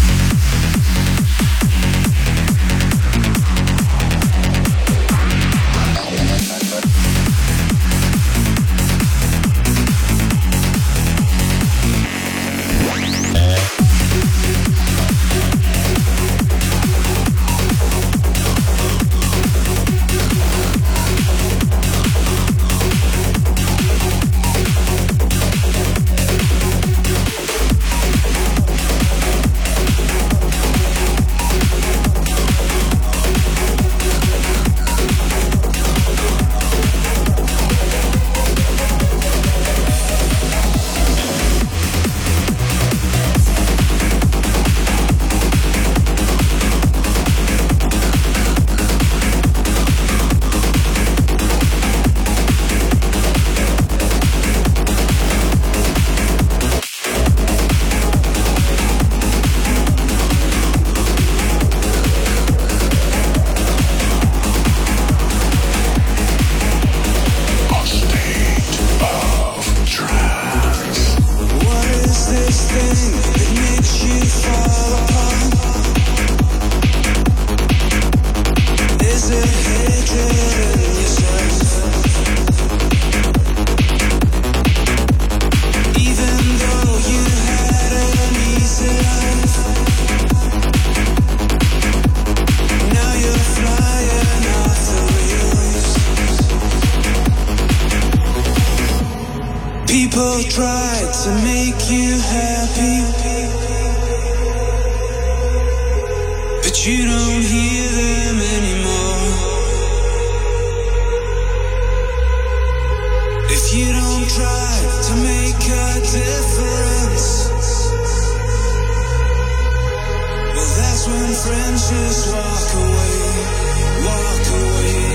People try to make you happy, but you don't hear them anymore. If you don't try to make a difference, well, that's when friends just walk away, walk away.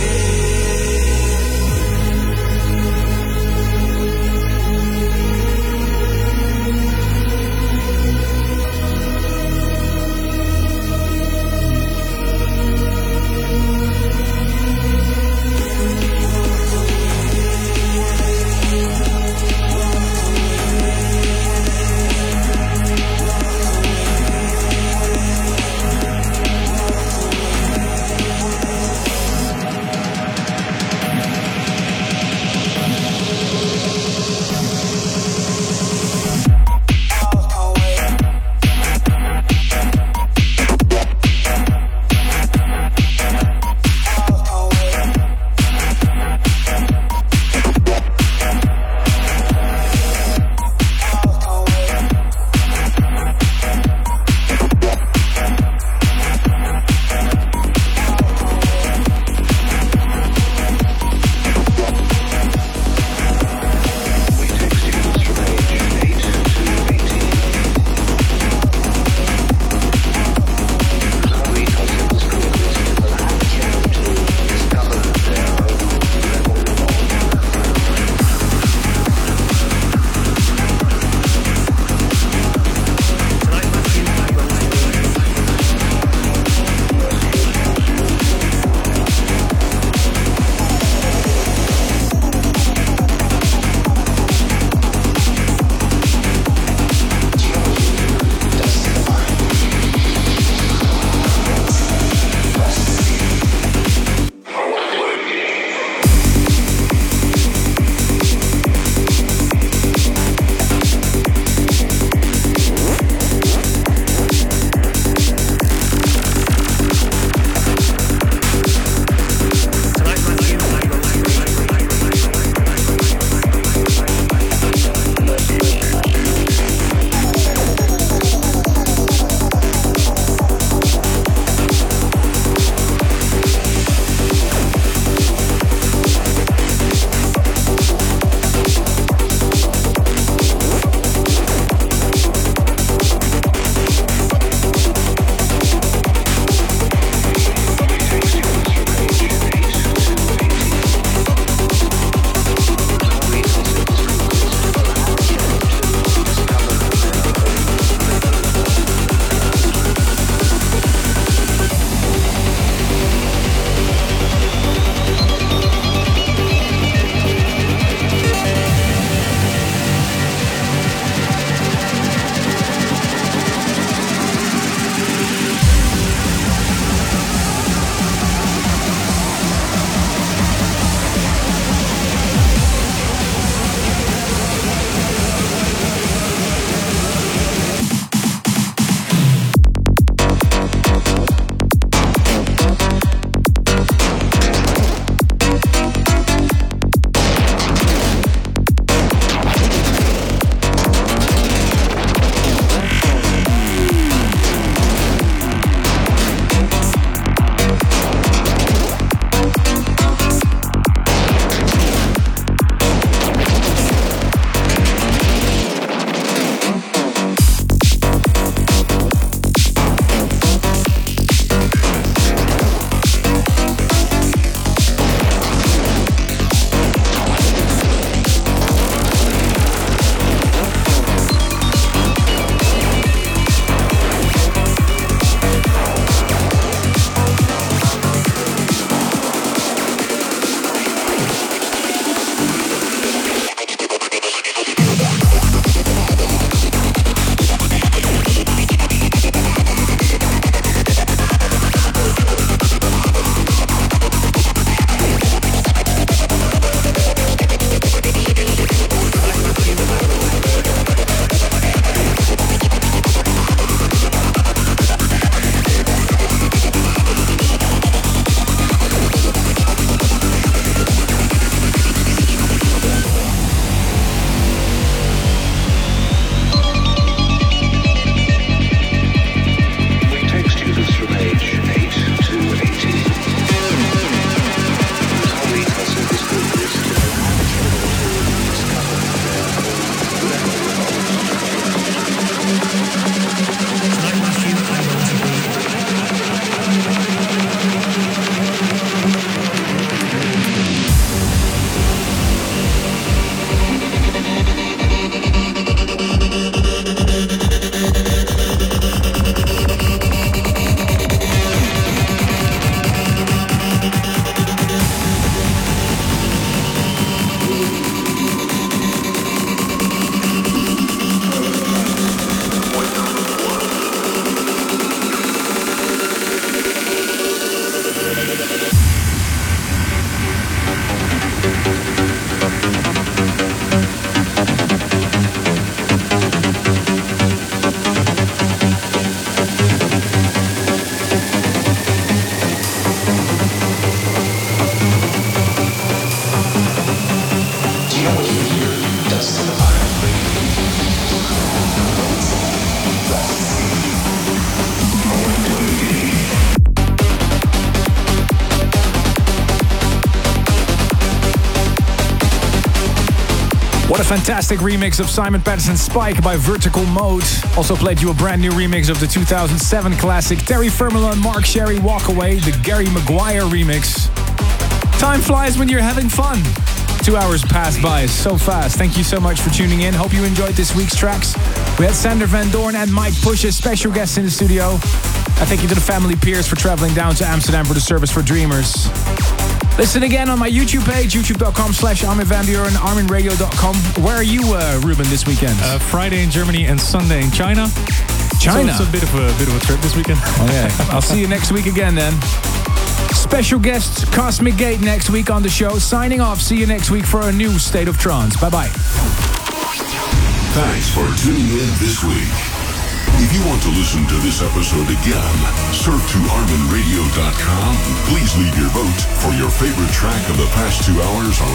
What a fantastic remix of Simon Patterson's Spike by Vertical Mode. Also played you a brand new remix of the 2007 classic Terry Firmula and Mark Sherry Walk Away, the Gary Maguire remix. Time flies when you're having fun. 2 hours passed by so fast. Thank you so much for tuning in. Hope you enjoyed this week's tracks. We had Sander Van Doorn and Mike Push as special guests in the studio. I thank you to the family Peers for traveling down to Amsterdam for the Service for Dreamers. Listen again on my YouTube page, youtube.com/Armin van Buuren, arminradio.com. Where are you, Ruben, this weekend? Friday in Germany and Sunday in China. China? So it's a bit of a trip this weekend. Okay, I'll see you next week again then. Special guest Cosmic Gate next week on the show. Signing off. See you next week for a new State of Trance. Bye-bye. Thanks for tuning in this week. If you want to listen to this episode again, surf to ArminRadio.com. Please leave your vote for your favorite track of the past 2 hours on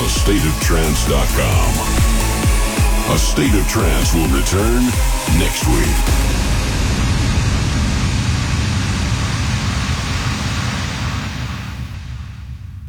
AStateOfTrance.com. A State of Trance will return next week.